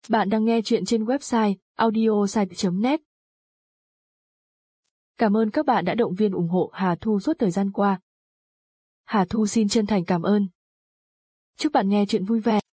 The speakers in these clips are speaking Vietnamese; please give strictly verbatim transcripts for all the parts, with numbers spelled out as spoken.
Bạn đang nghe chuyện trên website audiosite chấm net. Cảm ơn các bạn đã động viên ủng hộ Hà Thu suốt thời gian qua. Hà Thu xin chân thành cảm ơn. Chúc bạn nghe chuyện vui vẻ.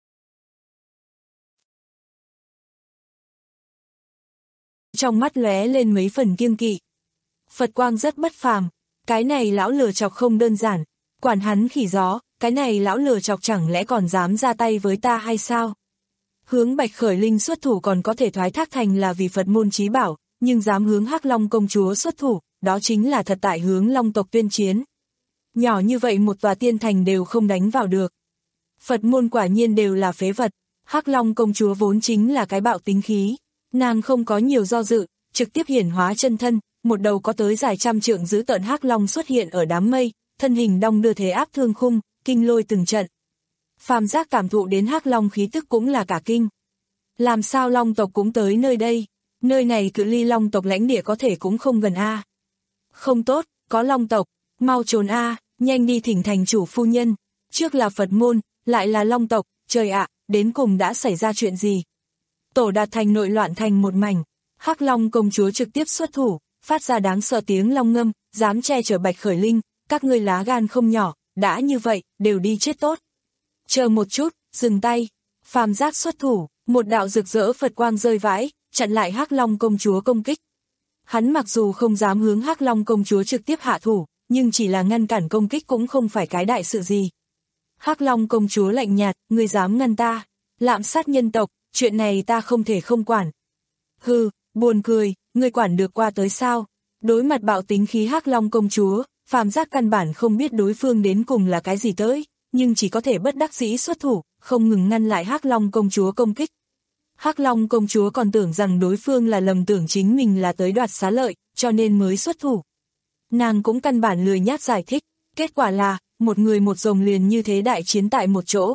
Trong mắt lóe lên mấy phần kiêng kỵ. Phật quang rất bất phàm, cái này lão lừa chọc không đơn giản, quản hắn khỉ gió, cái này lão lừa chọc chẳng lẽ còn dám ra tay với ta hay sao? Hướng Bạch Khởi Linh xuất thủ còn có thể thoái thác thành là vì Phật môn chí bảo, nhưng dám hướng Hắc Long công chúa xuất thủ, đó chính là thật tại hướng Long tộc tuyên chiến. Nhỏ như vậy một tòa tiên thành đều không đánh vào được. Phật môn quả nhiên đều là phế vật, Hắc Long công chúa vốn chính là cái bạo tính khí, nàng không có nhiều do dự, trực tiếp hiển hóa chân thân, một đầu có tới dài trăm trượng dữ tợn Hắc Long xuất hiện ở đám mây, thân hình đong đưa thế áp thương khung, kinh lôi từng trận. Phàm giác cảm thụ đến Hắc Long khí tức cũng là cả kinh. Làm sao Long tộc cũng tới nơi đây? Nơi này cự ly Long tộc lãnh địa có thể cũng không gần a. Không tốt, có Long tộc, mau trốn a, nhanh đi thỉnh thành chủ phu nhân. Trước là Phật môn, lại là Long tộc, trời ạ, đến cùng đã xảy ra chuyện gì? Tổ Đạt thành nội loạn thành một mảnh, Hắc Long công chúa trực tiếp xuất thủ, phát ra đáng sợ tiếng long ngâm, dám che chở Bạch Khởi Linh, các ngươi lá gan không nhỏ, đã như vậy, đều đi chết tốt. Chờ một chút, dừng tay, phàm giác xuất thủ, một đạo rực rỡ Phật quang rơi vãi, chặn lại Hắc Long công chúa công kích. Hắn mặc dù không dám hướng Hắc Long công chúa trực tiếp hạ thủ, nhưng chỉ là ngăn cản công kích cũng không phải cái đại sự gì. Hắc Long công chúa lạnh nhạt, ngươi dám ngăn ta, lạm sát nhân tộc, chuyện này ta không thể không quản. Hừ, buồn cười, ngươi quản được qua tới sao? Đối mặt bạo tính khí Hắc Long công chúa, phàm giác căn bản không biết đối phương đến cùng là cái gì tới, nhưng chỉ có thể bất đắc dĩ xuất thủ, không ngừng ngăn lại Hắc Long công chúa công kích. Hắc Long công chúa còn tưởng rằng đối phương là lầm tưởng chính mình là tới đoạt xá lợi, cho nên mới xuất thủ. Nàng cũng căn bản lười nhác giải thích, kết quả là, một người một rồng liền như thế đại chiến tại một chỗ.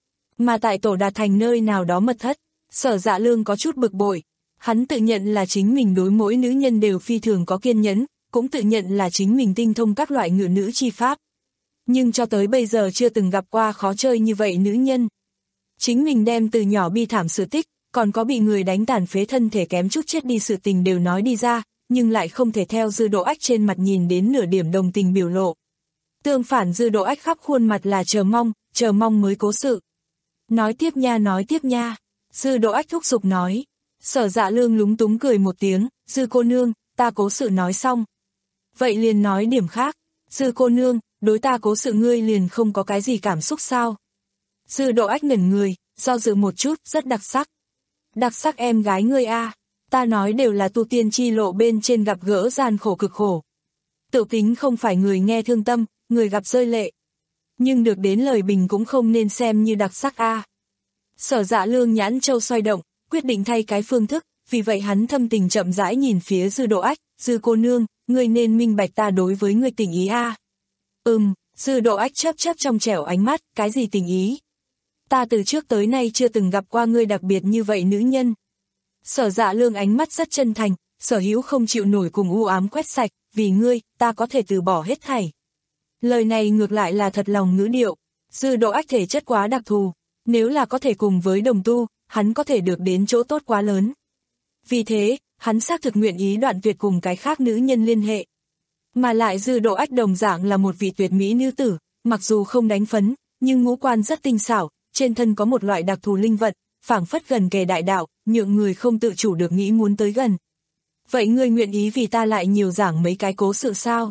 Mà tại Tổ Đạt thành nơi nào đó mật thất, Sở Dạ Lương có chút bực bội, hắn tự nhận là chính mình đối mỗi nữ nhân đều phi thường có kiên nhẫn, cũng tự nhận là chính mình tinh thông các loại ngự nữ chi pháp. Nhưng cho tới bây giờ chưa từng gặp qua khó chơi như vậy nữ nhân. Chính mình đem từ nhỏ bi thảm sự tích, còn có bị người đánh tàn phế thân thể kém chút chết đi sự tình đều nói đi ra, nhưng lại không thể theo Dư Độ Ách trên mặt nhìn đến nửa điểm đồng tình biểu lộ. Tương phản Dư Độ Ách khắp khuôn mặt là chờ mong, chờ mong mới cố sự. Nói tiếp nha nói tiếp nha, Dư Độ Ách thúc giục nói. Sở Dạ Lương lúng túng cười một tiếng, Dư cô nương, ta cố sự nói xong. Vậy liền nói điểm khác, Dư cô nương, đối ta cố sự ngươi liền không có cái gì cảm xúc sao? Dư Độ Ách ngẩn người, do dự một chút, rất đặc sắc. Đặc sắc em gái ngươi a, ta nói đều là tu tiên chi lộ bên trên gặp gỡ gian khổ cực khổ. Tự tính không phải người nghe thương tâm, người gặp rơi lệ. Nhưng được đến lời bình cũng không nên xem như đặc sắc a. Sở Dạ Lương nhãn châu xoay động, quyết định thay cái phương thức, vì vậy hắn thâm tình chậm rãi nhìn phía Dư Độ Ách, Dư cô nương, ngươi nên minh bạch ta đối với ngươi tình ý a. Ừm, Dư Độ Ách chớp chớp trong trẻo ánh mắt, cái gì tình ý? Ta từ trước tới nay chưa từng gặp qua ngươi đặc biệt như vậy nữ nhân. Sở Dạ Lương ánh mắt rất chân thành, sở hữu không chịu nổi cùng u ám quét sạch, vì ngươi, ta có thể từ bỏ hết thảy. Lời này ngược lại là thật lòng ngữ điệu, Dư Độ Ách thể chất quá đặc thù, nếu là có thể cùng với đồng tu, hắn có thể được đến chỗ tốt quá lớn. Vì thế, hắn xác thực nguyện ý đoạn tuyệt cùng cái khác nữ nhân liên hệ. Mà lại Dư Độ Ách đồng dạng là một vị tuyệt mỹ nữ tử, mặc dù không đánh phấn, nhưng ngũ quan rất tinh xảo, trên thân có một loại đặc thù linh vận, phảng phất gần kề đại đạo, nhượng người không tự chủ được nghĩ muốn tới gần. Vậy ngươi nguyện ý vì ta lại nhiều giảng mấy cái cố sự sao?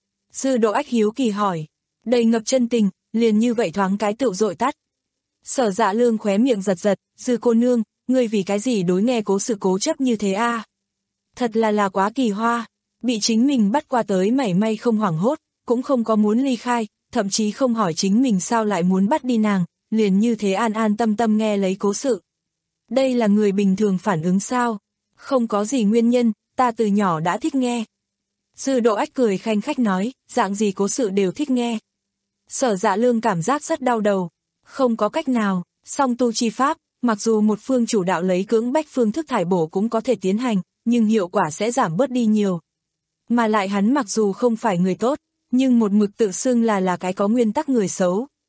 Dư Độ Ách hiếu kỳ hỏi, đầy ngập chân tình, liền như vậy thoáng cái tựu dội tắt. Sở Dạ Lương khóe miệng giật giật, Dư cô nương, ngươi vì cái gì đối nghe cố sự cố chấp như thế a? Thật là là quá kỳ hoa, bị chính mình bắt qua tới mảy may không hoảng hốt, cũng không có muốn ly khai, thậm chí không hỏi chính mình sao lại muốn bắt đi nàng, liền như thế an an tâm tâm nghe lấy cố sự. Đây là người bình thường phản ứng sao? Không có gì nguyên nhân, ta từ nhỏ đã thích nghe. Dư Độ Ách cười khanh khách nói, dạng gì cố sự đều thích nghe. Sở Dạ Lương cảm giác rất đau đầu. Không có cách nào, song tu chi pháp, mặc dù một phương chủ đạo lấy cưỡng bách phương thức thải bổ cũng có thể tiến hành, nhưng hiệu quả sẽ giảm bớt đi nhiều. Mà lại hắn mặc dù không phải người tốt, nhưng một mực tự xưng là là cái có nguyên tắc người xấu.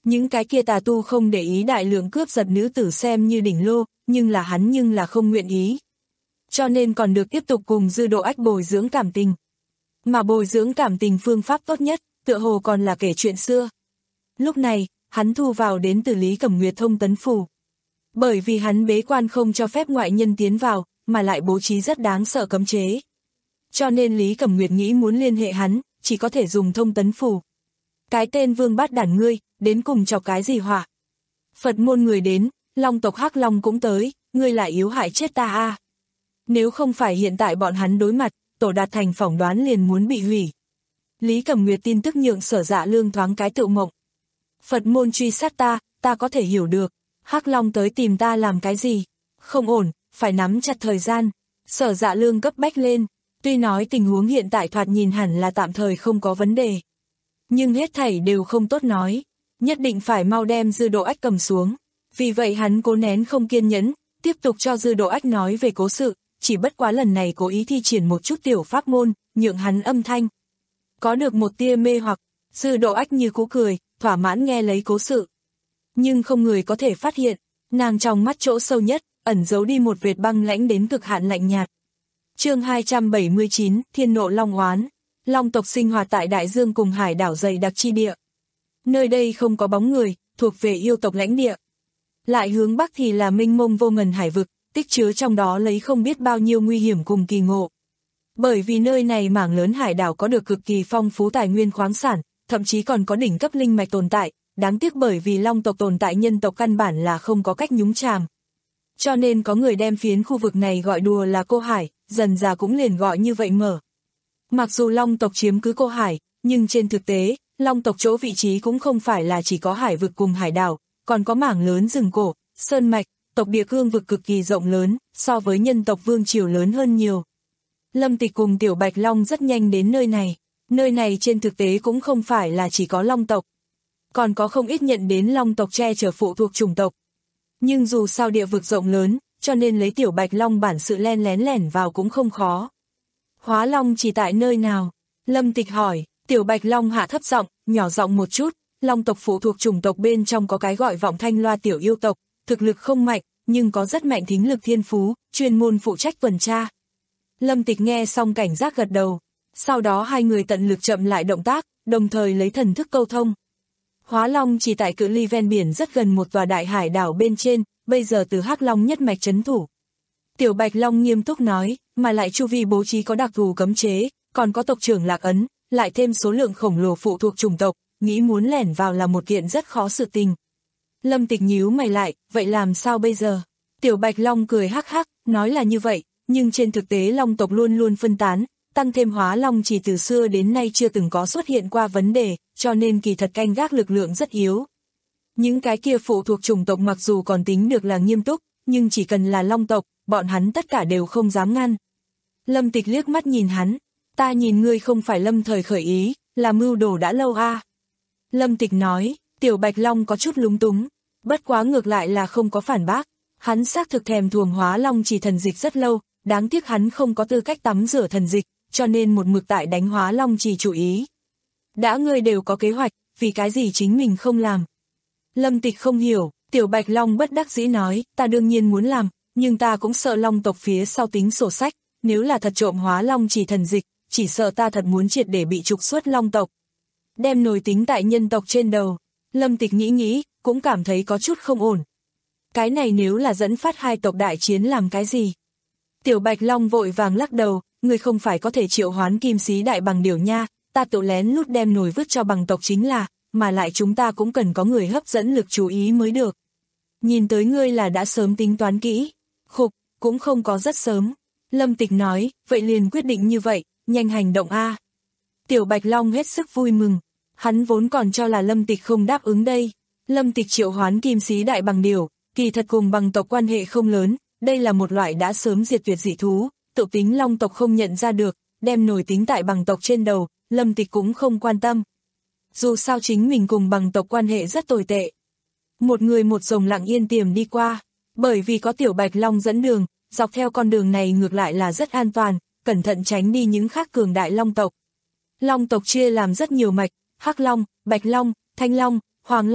Những cái kia tà tu không để ý đại lượng cướp giật nữ tử xem như đỉnh lô, nhưng là hắn nhưng là không nguyện ý. Cho nên còn được tiếp tục cùng Dư Độ Ách bồi dưỡng cảm tình. Mà bồi dưỡng cảm tình phương pháp tốt nhất, tựa hồ còn là kể chuyện xưa. Lúc này, hắn thu vào đến từ Lý Cẩm Nguyệt thông tấn phủ. Bởi vì hắn bế quan không cho phép ngoại nhân tiến vào, mà lại bố trí rất đáng sợ cấm chế. Cho nên Lý Cẩm Nguyệt nghĩ muốn liên hệ hắn, chỉ có thể dùng thông tấn phủ. Cái tên vương bát đản ngươi, đến cùng chọc cái gì họa? Phật môn người đến, Long tộc Hắc Long cũng tới, ngươi lại yếu hại chết ta a. À. Nếu không phải hiện tại bọn hắn đối mặt, Tổ Đạt Thành phỏng đoán liền muốn bị hủy. Lý Cẩm Nguyệt tin tức nhượng Sở Dạ Lương thoáng cái tự mộng. Phật môn truy sát ta, ta có thể hiểu được. Hắc Long tới tìm ta làm cái gì? Không ổn, phải nắm chặt thời gian. Sở Dạ Lương cấp bách lên. Tuy nói tình huống hiện tại thoạt nhìn hẳn là tạm thời không có vấn đề. Nhưng hết thảy đều không tốt nói. Nhất định phải mau đem Dư Độ Ách cầm xuống. Vì vậy hắn cố nén không kiên nhẫn, tiếp tục cho Dư Độ Ách nói về cố sự. Chỉ bất quá lần này cố ý thi triển một chút tiểu pháp môn, nhượng hắn âm thanh. Có được một tia mê hoặc, Dư Độ Ách như cũ cười, thỏa mãn nghe lấy cố sự. Nhưng không người có thể phát hiện, nàng trong mắt chỗ sâu nhất, ẩn giấu đi một vệt băng lãnh đến cực hạn lạnh nhạt. Chương hai trăm bảy mươi chín, Thiên nộ Long oán. Long tộc sinh hoạt tại đại dương cùng hải đảo dày đặc chi địa. Nơi đây không có bóng người, thuộc về yêu tộc lãnh địa. Lại hướng bắc thì là mênh mông vô ngần hải vực, tích chứa trong đó lấy không biết bao nhiêu nguy hiểm cùng kỳ ngộ. Bởi vì nơi này mảng lớn hải đảo có được cực kỳ phong phú tài nguyên khoáng sản, thậm chí còn có đỉnh cấp linh mạch tồn tại, đáng tiếc bởi vì Long tộc tồn tại nhân tộc căn bản là không có cách nhúng chàm. Cho nên có người đem phiến khu vực này gọi đùa là Cô Hải, dần dà cũng liền gọi như vậy mở. Mặc dù Long tộc chiếm cứ Cô Hải, nhưng trên thực tế, Long tộc chỗ vị trí cũng không phải là chỉ có hải vực cùng hải đảo, còn có mảng lớn rừng cổ, sơn mạch, tộc địa cương vực cực kỳ rộng lớn, so với nhân tộc vương triều lớn hơn nhiều. Lâm Tịch cùng Tiểu Bạch Long rất nhanh đến nơi này, nơi này trên thực tế cũng không phải là chỉ có Long tộc, còn có không ít nhận đến Long tộc che chở phụ thuộc chủng tộc. Nhưng dù sao địa vực rộng lớn, cho nên lấy Tiểu Bạch Long bản sự len lén lẻn vào cũng không khó. Hóa Long chỉ tại nơi nào? Lâm Tịch hỏi. Tiểu Bạch Long hạ thấp giọng, nhỏ giọng một chút. Long tộc phụ thuộc chủng tộc bên trong có cái gọi Vọng Thanh Loa tiểu yêu tộc, thực lực không mạnh, nhưng có rất mạnh thính lực thiên phú, chuyên môn phụ trách tuần tra. Lâm Tịch nghe xong cảnh giác gật đầu. Sau đó hai người tận lực chậm lại động tác, đồng thời lấy thần thức câu thông. Hóa Long chỉ tại cự ly ven biển rất gần một tòa đại hải đảo bên trên, bây giờ từ Hắc Long nhất mạch trấn thủ. Tiểu Bạch Long nghiêm túc nói, mà lại chu vi bố trí có đặc thù cấm chế, còn có tộc trưởng Lạc Ấn, lại thêm số lượng khổng lồ phụ thuộc chủng tộc, nghĩ muốn lẻn vào là một kiện rất khó sự tình. Lâm Tịch nhíu mày lại, vậy làm sao bây giờ? Tiểu Bạch Long cười hắc hắc, nói là như vậy, nhưng trên thực tế Long tộc luôn luôn phân tán, tăng thêm Hóa Long chỉ từ xưa đến nay chưa từng có xuất hiện qua vấn đề, cho nên kỳ thật canh gác lực lượng rất yếu. Những cái kia phụ thuộc chủng tộc mặc dù còn tính được là nghiêm túc, nhưng chỉ cần là Long tộc, bọn hắn tất cả đều không dám ngăn. Lâm Tịch liếc mắt nhìn hắn, ta nhìn ngươi không phải lâm thời khởi ý, là mưu đồ đã lâu a. À. Lâm Tịch nói, Tiểu Bạch Long có chút lúng túng, bất quá ngược lại là không có phản bác, hắn xác thực thèm thuồng Hóa Long chỉ thần dịch rất lâu, đáng tiếc hắn không có tư cách tắm rửa thần dịch, cho nên một mực tại đánh Hóa Long chỉ chủ ý. Đã ngươi đều có kế hoạch, vì cái gì chính mình không làm? Lâm Tịch không hiểu, Tiểu Bạch Long bất đắc dĩ nói, ta đương nhiên muốn làm, nhưng ta cũng sợ Long tộc phía sau tính sổ sách, nếu là thật trộm Hóa Long chỉ thần dịch, chỉ sợ ta thật muốn triệt để bị trục xuất Long tộc. Đem nổi tính tại nhân tộc trên đầu, Lâm Tịch nghĩ nghĩ, cũng cảm thấy có chút không ổn. Cái này nếu là dẫn phát hai tộc đại chiến làm cái gì? Tiểu Bạch Long vội vàng lắc đầu, người không phải có thể triệu hoán kim sĩ đại bằng điểu nha, ta tự lén lút đem nổi vứt cho bằng tộc chính là, mà lại chúng ta cũng cần có người hấp dẫn lực chú ý mới được. Nhìn tới ngươi là đã sớm tính toán kỹ. Khục, cũng không có rất sớm. Lâm Tịch nói, vậy liền quyết định như vậy, nhanh hành động a. Tiểu Bạch Long hết sức vui mừng, hắn vốn còn cho là Lâm Tịch không đáp ứng đây. Lâm Tịch triệu hoán kim sĩ đại bằng điểu, kỳ thật cùng bằng tộc quan hệ không lớn, đây là một loại đã sớm diệt tuyệt dị thú, tự tính Long tộc không nhận ra được, đem nổi tính tại bằng tộc trên đầu, Lâm Tịch cũng không quan tâm. Dù sao chính mình cùng bằng tộc quan hệ rất tồi tệ. Một người một rồng lặng yên tiềm đi qua, bởi vì có Tiểu Bạch Long dẫn đường, dọc theo con đường này ngược lại là rất an toàn, cẩn thận tránh đi những khác cường đại Long tộc. Long tộc chia làm rất nhiều mạch, Hắc Long, Bạch Long, Thanh Long, Hoàng Long,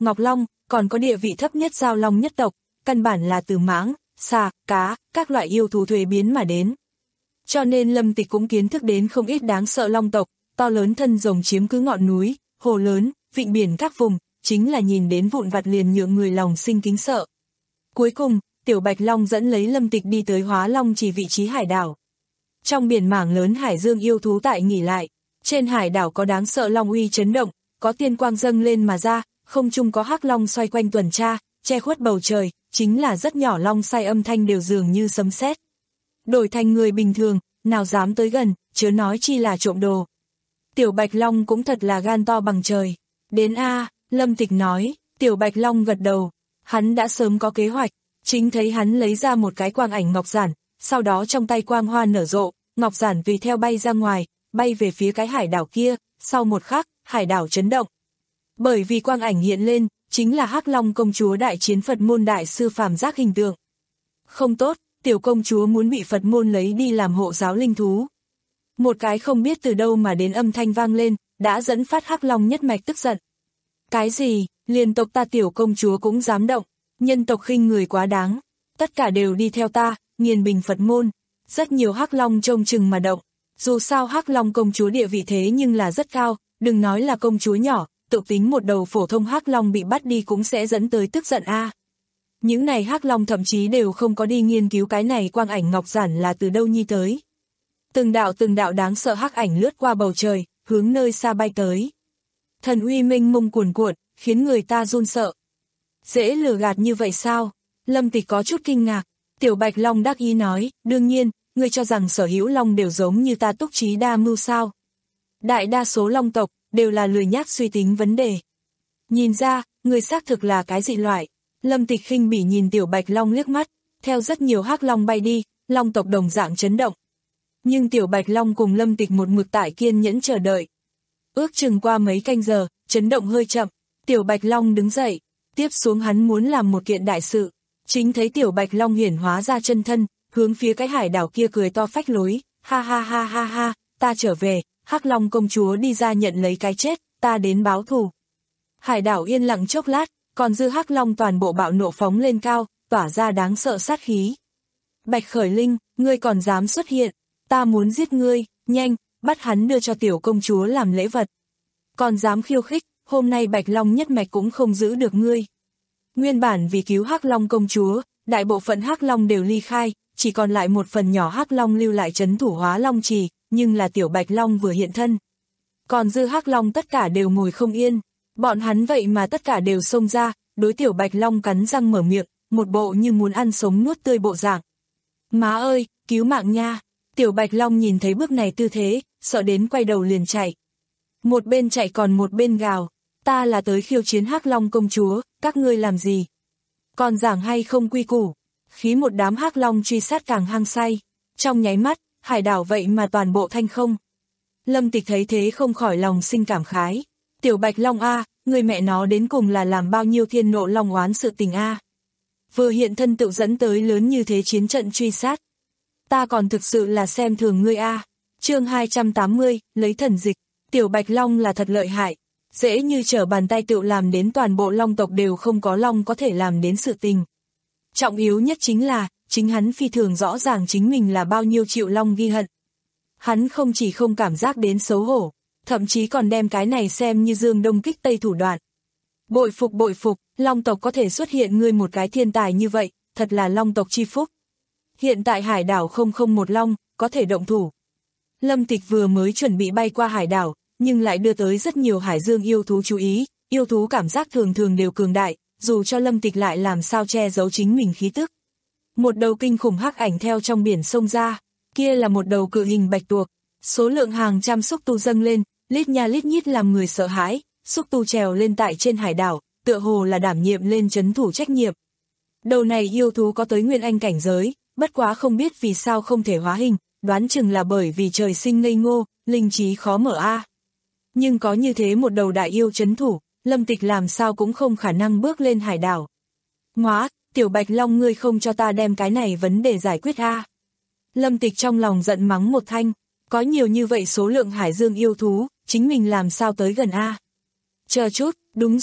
Ngọc Long, còn có địa vị thấp nhất Giao Long nhất tộc, căn bản là từ mãng, xà, cá, các loại yêu thú thuế biến mà đến. Cho nên Lâm Tịch cũng kiến thức đến không ít đáng sợ long tộc, to lớn thân rồng chiếm cứ ngọn núi, hồ lớn, vịnh biển các vùng, chính là nhìn đến vụn vặt liền nhượng người lòng sinh kính sợ. Cuối cùng, Tiểu Bạch Long dẫn lấy Lâm Tịch đi tới Hóa Long Chỉ vị trí hải đảo. Trong biển mảng lớn hải dương yêu thú tại nghỉ lại, trên hải đảo có đáng sợ long uy chấn động, có tiên quang dâng lên mà ra, không trung có hắc long xoay quanh tuần tra, che khuất bầu trời, chính là rất nhỏ long sai âm thanh đều dường như sấm sét. Đổi thành người bình thường, nào dám tới gần, chớ nói chi là trộm đồ. Tiểu Bạch Long cũng thật là gan to bằng trời. Đến a, Lâm Tịch nói. Tiểu Bạch Long gật đầu, hắn đã sớm có kế hoạch, chính thấy hắn lấy ra một cái quang ảnh ngọc giản, sau đó trong tay quang hoa nở rộ, ngọc giản tùy theo bay ra ngoài, bay về phía cái hải đảo kia, sau một khắc, hải đảo chấn động. Bởi vì quang ảnh hiện lên, chính là Hắc Long công chúa đại chiến Phật môn đại sư phàm giác hình tượng. Không tốt, tiểu công chúa muốn bị Phật môn lấy đi làm hộ giáo linh thú. Một cái không biết từ đâu mà đến âm thanh vang lên, đã dẫn phát Hắc Long nhất mạch tức giận. Cái gì, liền tộc ta tiểu công chúa cũng dám động, nhân tộc khinh người quá đáng, tất cả đều đi theo ta, nghiền bình Phật môn. Rất nhiều Hắc Long trông chừng mà động, dù sao Hắc Long công chúa địa vị thế nhưng là rất cao, đừng nói là công chúa nhỏ, tự tính một đầu phổ thông Hắc Long bị bắt đi cũng sẽ dẫn tới tức giận a. À. Những này Hắc Long thậm chí đều không có đi nghiên cứu cái này quang ảnh ngọc giản là từ đâu nhi tới. Từng đạo từng đạo đáng sợ hắc ảnh lướt qua bầu trời, hướng nơi xa bay tới. Thần uy mênh mông cuồn cuộn, khiến người ta run sợ. Dễ lừa gạt như vậy sao? Lâm Tịch có chút kinh ngạc. Tiểu Bạch Long đắc ý nói, đương nhiên, ngươi cho rằng sở hữu long đều giống như ta túc trí đa mưu sao? Đại đa số long tộc đều là lười nhác suy tính vấn đề. Nhìn ra, ngươi xác thực là cái dị loại. Lâm Tịch khinh bỉ nhìn Tiểu Bạch Long liếc mắt, theo rất nhiều hắc long bay đi, long tộc đồng dạng chấn động. Nhưng Tiểu Bạch Long cùng Lâm Tịch một mực tại kiên nhẫn chờ đợi. Ước chừng qua mấy canh giờ, chấn động hơi chậm, Tiểu Bạch Long đứng dậy, tiếp xuống hắn muốn làm một kiện đại sự. Chính thấy Tiểu Bạch Long hiển hóa ra chân thân, hướng phía cái hải đảo kia cười to phách lối, ha ha ha ha ha, ta trở về, Hắc Long công chúa đi ra nhận lấy cái chết, ta đến báo thù. Hải đảo yên lặng chốc lát, còn dư Hắc Long toàn bộ bạo nộ phóng lên cao, tỏa ra đáng sợ sát khí. Bạch Khởi Linh, ngươi còn dám xuất hiện, ta muốn giết ngươi, nhanh, bắt hắn đưa cho tiểu công chúa làm lễ vật. Còn dám khiêu khích, hôm nay Bạch Long nhất mạch cũng không giữ được ngươi. Nguyên bản vì cứu Hắc Long công chúa, đại bộ phận Hắc Long đều ly khai, chỉ còn lại một phần nhỏ Hắc Long lưu lại trấn thủ Hóa Long Trì, nhưng là tiểu Bạch Long vừa hiện thân. Còn dư Hắc Long tất cả đều ngồi không yên, bọn hắn vậy mà tất cả đều xông ra, đối tiểu Bạch Long cắn răng mở miệng, một bộ như muốn ăn sống nuốt tươi bộ dạng. Má ơi, cứu mạng nha! Tiểu Bạch Long nhìn thấy bước này tư thế, sợ đến quay đầu liền chạy. Một bên chạy còn một bên gào, ta là tới khiêu chiến Hắc Long công chúa, các ngươi làm gì? Còn giảng hay không quy củ? Khí một đám Hắc Long truy sát càng hăng say. Trong nháy mắt, hải đảo vậy mà toàn bộ thanh không. Lâm Tịch thấy thế không khỏi lòng sinh cảm khái. Tiểu Bạch Long a, người mẹ nó đến cùng là làm bao nhiêu thiên nộ long oán sự tình a. Vừa hiện thân tự dẫn tới lớn như thế chiến trận truy sát. Ta còn thực sự là xem thường ngươi a. Chương hai trăm tám mươi, lấy thần dịch. Tiểu Bạch Long là thật lợi hại, dễ như trở bàn tay tự làm đến toàn bộ long tộc đều không có long có thể làm đến sự tình. Trọng yếu nhất chính là, chính hắn phi thường rõ ràng chính mình là bao nhiêu triệu long ghi hận. Hắn không chỉ không cảm giác đến xấu hổ, thậm chí còn đem cái này xem như dương đông kích tây thủ đoạn. Bội phục bội phục, long tộc có thể xuất hiện ngươi một cái thiên tài như vậy, thật là long tộc chi phúc. Hiện tại hải đảo không không một long, có thể động thủ. Lâm Tịch vừa mới chuẩn bị bay qua hải đảo, nhưng lại đưa tới rất nhiều hải dương yêu thú chú ý, yêu thú cảm giác thường thường đều cường đại, dù cho Lâm Tịch lại làm sao che giấu chính mình khí tức. Một đầu kinh khủng hắc ảnh theo trong biển sông ra, kia là một đầu cự hình bạch tuộc, số lượng hàng trăm xúc tu dâng lên, lít nha lít nhít làm người sợ hãi, xúc tu trèo lên tại trên hải đảo, tựa hồ là đảm nhiệm lên trấn thủ trách nhiệm. Đầu này yêu thú có tới nguyên anh cảnh giới, bất quá không biết vì sao không thể hóa hình, đoán chừng là bởi vì trời sinh ngây ngô, linh trí khó mở a. Nhưng có như thế một đầu đại yêu trấn thủ, Lâm Tịch làm sao cũng không khả năng bước lên hải đảo. Ngoá, tiểu Bạch Long ngươi không cho ta đem cái này vấn đề giải quyết a. Lâm Tịch trong lòng giận mắng một thanh, có nhiều như vậy số lượng hải dương yêu thú, chính mình làm sao tới gần a. Chờ chút, đúng rồi,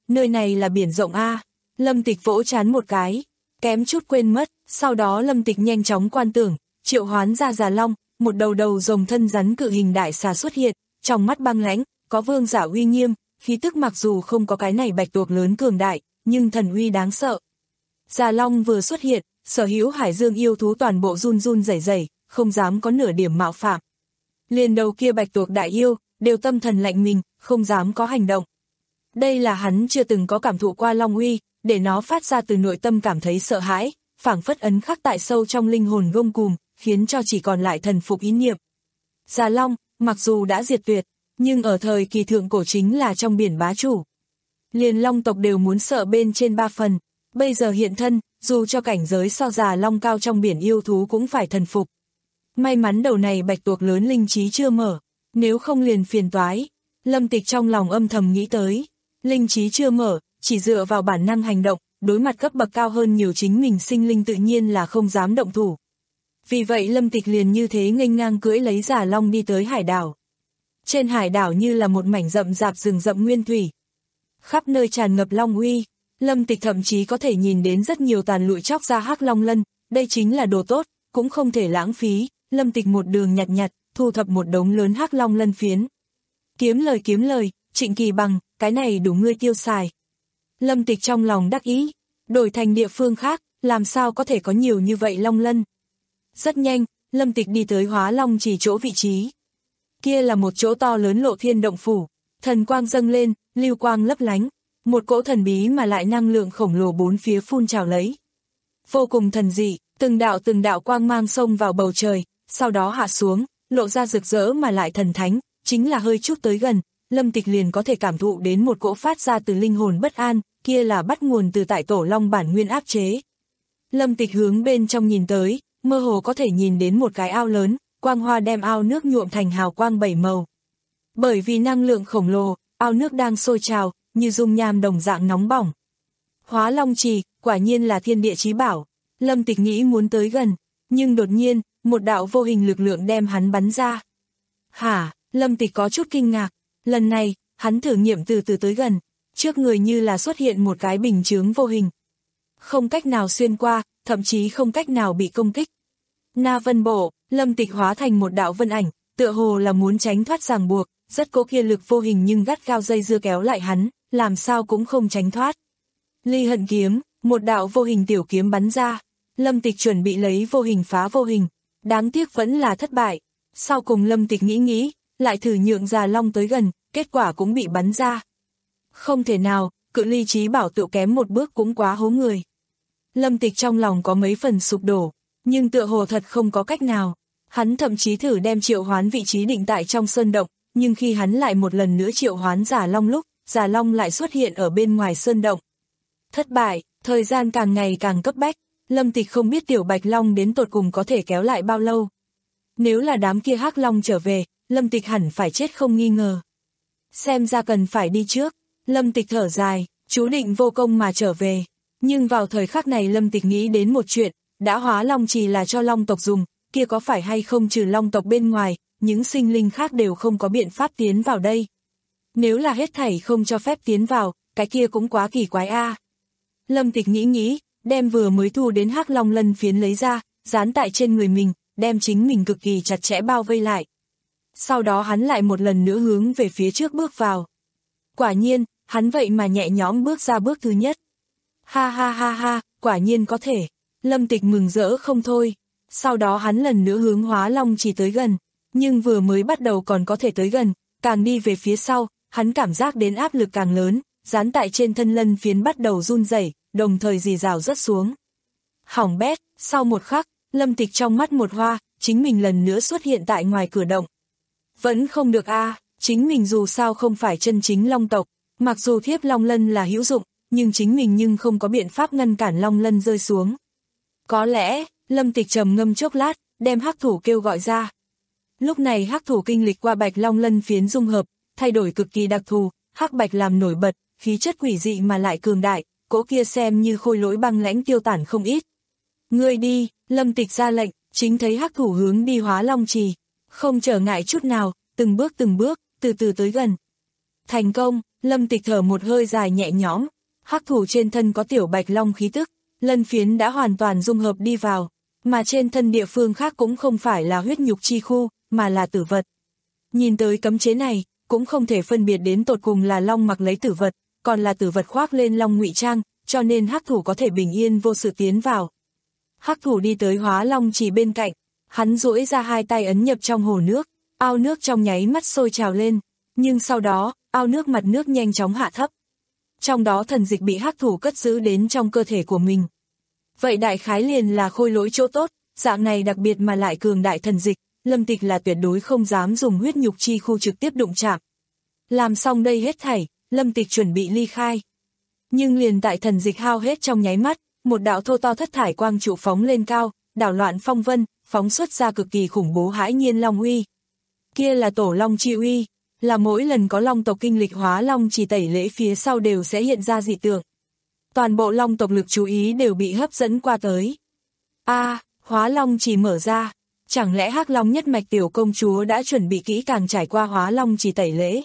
nơi này là biển rộng a. Lâm Tịch vỗ trán một cái, kém chút quên mất, sau đó Lâm Tịch nhanh chóng quan tưởng, triệu hoán ra Già Long, một đầu đầu rồng thân rắn cự hình đại xà xuất hiện, trong mắt băng lãnh, có vương giả uy nghiêm, khí tức mặc dù không có cái này bạch tuộc lớn cường đại, nhưng thần uy đáng sợ. Già Long vừa xuất hiện, sở hữu hải dương yêu thú toàn bộ run run rẩy rẩy, không dám có nửa điểm mạo phạm. Liền đầu kia bạch tuộc đại yêu, đều tâm thần lạnh mình, không dám có hành động. Đây là hắn chưa từng có cảm thụ qua Long uy, để nó phát ra từ nội tâm cảm thấy sợ hãi, phảng phất ấn khắc tại sâu trong linh hồn gông cùm, khiến cho chỉ còn lại thần phục ý niệm. Già Long, mặc dù đã diệt tuyệt, nhưng ở thời kỳ thượng cổ chính là trong biển bá chủ. Liền Long tộc đều muốn sợ bên trên ba phần, bây giờ hiện thân, dù cho cảnh giới so Già Long cao trong biển yêu thú cũng phải thần phục. May mắn đầu này bạch tuộc lớn linh trí chưa mở, nếu không liền phiền toái. Lâm Tịch trong lòng âm thầm nghĩ tới, linh trí chưa mở, chỉ dựa vào bản năng hành động, đối mặt cấp bậc cao hơn nhiều chính mình sinh linh tự nhiên là không dám động thủ. Vì vậy Lâm Tịch liền như thế nghênh ngang cưỡi lấy Già Long đi tới hải đảo. Trên hải đảo như là một mảnh rậm rạp rừng rậm nguyên thủy. Khắp nơi tràn ngập long uy, Lâm Tịch thậm chí có thể nhìn đến rất nhiều tàn lụi chóc ra hắc long lân, đây chính là đồ tốt, cũng không thể lãng phí. Lâm Tịch một đường nhặt nhặt, thu thập một đống lớn hắc long lân phiến. Kiếm lời kiếm lời, Trịnh Kỳ Bằng, cái này đủ ngươi tiêu xài. Lâm Tịch trong lòng đắc ý, đổi thành địa phương khác, làm sao có thể có nhiều như vậy long lân. Rất nhanh, Lâm Tịch đi tới Hóa Long Chỉ chỗ vị trí. Kia là một chỗ to lớn lộ thiên động phủ, thần quang dâng lên, lưu quang lấp lánh, một cỗ thần bí mà lại năng lượng khổng lồ bốn phía phun trào lấy. Vô cùng thần dị, từng đạo từng đạo quang mang xông vào bầu trời, sau đó hạ xuống, lộ ra rực rỡ mà lại thần thánh, chính là hơi chút tới gần, Lâm Tịch liền có thể cảm thụ đến một cỗ phát ra từ linh hồn bất an, kia là bắt nguồn từ tại tổ long bản nguyên áp chế. Lâm Tịch hướng bên trong nhìn tới, mơ hồ có thể nhìn đến một cái ao lớn, quang hoa đem ao nước nhuộm thành hào quang bảy màu. Bởi vì năng lượng khổng lồ, ao nước đang sôi trào, như dung nham đồng dạng nóng bỏng. Hóa Long Trì, quả nhiên là thiên địa chí bảo. Lâm Tịch nghĩ muốn tới gần, nhưng đột nhiên, một đạo vô hình lực lượng đem hắn bắn ra. Hả, Lâm Tịch có chút kinh ngạc, lần này, hắn thử nghiệm từ từ tới gần, trước người như là xuất hiện một cái bình chướng vô hình. Không cách nào xuyên qua, thậm chí không cách nào bị công kích. Na vân bộ, Lâm Tịch hóa thành một đạo vân ảnh, tựa hồ là muốn tránh thoát ràng buộc, rất cố kia lực vô hình nhưng gắt gao dây dưa kéo lại hắn, làm sao cũng không tránh thoát. Ly hận kiếm, một đạo vô hình tiểu kiếm bắn ra, Lâm Tịch chuẩn bị lấy vô hình phá vô hình, đáng tiếc vẫn là thất bại. Sau cùng Lâm Tịch nghĩ nghĩ, lại thử nhượng Già Long tới gần, kết quả cũng bị bắn ra. Không thể nào, cự ly chí bảo tự kém một bước cũng quá hố người. Lâm Tịch trong lòng có mấy phần sụp đổ, nhưng tựa hồ thật không có cách nào. Hắn thậm chí thử đem triệu hoán vị trí định tại trong sơn động, nhưng khi hắn lại một lần nữa triệu hoán Già Long lúc, Già Long lại xuất hiện ở bên ngoài sơn động. Thất bại, thời gian càng ngày càng cấp bách, Lâm Tịch không biết tiểu Bạch Long đến tột cùng có thể kéo lại bao lâu. Nếu là đám kia hắc long trở về, Lâm Tịch hẳn phải chết không nghi ngờ. Xem ra cần phải đi trước, Lâm Tịch thở dài, chú định vô công mà trở về. Nhưng vào thời khắc này Lâm Tịch nghĩ đến một chuyện, đã Hóa Long Chỉ là cho long tộc dùng, kia có phải hay không trừ long tộc bên ngoài, những sinh linh khác đều không có biện pháp tiến vào đây. Nếu là hết thảy không cho phép tiến vào, cái kia cũng quá kỳ quái a. À. Lâm Tịch nghĩ nghĩ, đem vừa mới thu đến hắc long lân phiến lấy ra, dán tại trên người mình, đem chính mình cực kỳ chặt chẽ bao vây lại. Sau đó hắn lại một lần nữa hướng về phía trước bước vào. Quả nhiên, hắn vậy mà nhẹ nhõm bước ra bước thứ nhất. Ha ha ha ha, quả nhiên có thể. Lâm Tịch mừng rỡ không thôi. Sau đó hắn lần nữa hướng Hóa Long Chỉ tới gần. Nhưng vừa mới bắt đầu còn có thể tới gần, càng đi về phía sau, hắn cảm giác đến áp lực càng lớn, dán tại trên thân lân phiến bắt đầu run rẩy, đồng thời rì rào rớt xuống. Hỏng bét, sau một khắc, Lâm Tịch trong mắt một hoa, chính mình lần nữa xuất hiện tại ngoài cửa động. Vẫn không được a, à, chính mình dù sao không phải chân chính long tộc, mặc dù thiếp long lân là hữu dụng, nhưng chính mình nhưng không có biện pháp ngăn cản long lân rơi xuống. Có lẽ, Lâm Tịch trầm ngâm chốc lát, đem hắc thủ kêu gọi ra. Lúc này hắc thủ kinh lịch qua bạch long lân phiến dung hợp, thay đổi cực kỳ đặc thù, hắc bạch làm nổi bật, khí chất quỷ dị mà lại cường đại, cỗ kia xem như khôi lỗi băng lãnh tiêu tản không ít. Ngươi đi, Lâm Tịch ra lệnh, chính thấy hắc thủ hướng đi Hóa Long Trì, không trở ngại chút nào, từng bước từng bước, từ từ tới gần. Thành công, Lâm Tịch thở một hơi dài nhẹ nhõm, hắc thủ trên thân có tiểu bạch long khí tức, lân phiến đã hoàn toàn dung hợp đi vào, mà trên thân địa phương khác cũng không phải là huyết nhục chi khu, mà là tử vật. Nhìn tới cấm chế này, cũng không thể phân biệt đến tột cùng là long mặc lấy tử vật, còn là tử vật khoác lên long ngụy trang, cho nên hắc thủ có thể bình yên vô sự tiến vào. Hắc thủ đi tới hóa long chỉ bên cạnh, hắn duỗi ra hai tay ấn nhập trong hồ nước, ao nước trong nháy mắt sôi trào lên, nhưng sau đó, ao nước mặt nước nhanh chóng hạ thấp. Trong đó thần dịch bị hắc thủ cất giữ đến trong cơ thể của mình. Vậy đại khái liền là khôi lỗi chỗ tốt, dạng này đặc biệt mà lại cường đại thần dịch, Lâm Tịch là tuyệt đối không dám dùng huyết nhục chi khu trực tiếp đụng chạm. Làm xong đây hết thảy, Lâm Tịch chuẩn bị ly khai. Nhưng liền tại thần dịch hao hết trong nháy mắt, một đạo thô to thất thải quang trụ phóng lên cao, đảo loạn phong vân, phóng xuất ra cực kỳ khủng bố hãi nhiên long uy. Kia là tổ long chi uy, là mỗi lần có long tộc kinh lịch hóa long chỉ tẩy lễ phía sau đều sẽ hiện ra dị tượng. Toàn bộ long tộc lực chú ý đều bị hấp dẫn qua tới. A, à, hóa long chỉ mở ra, chẳng lẽ hắc long nhất mạch tiểu công chúa đã chuẩn bị kỹ càng trải qua hóa long chỉ tẩy lễ.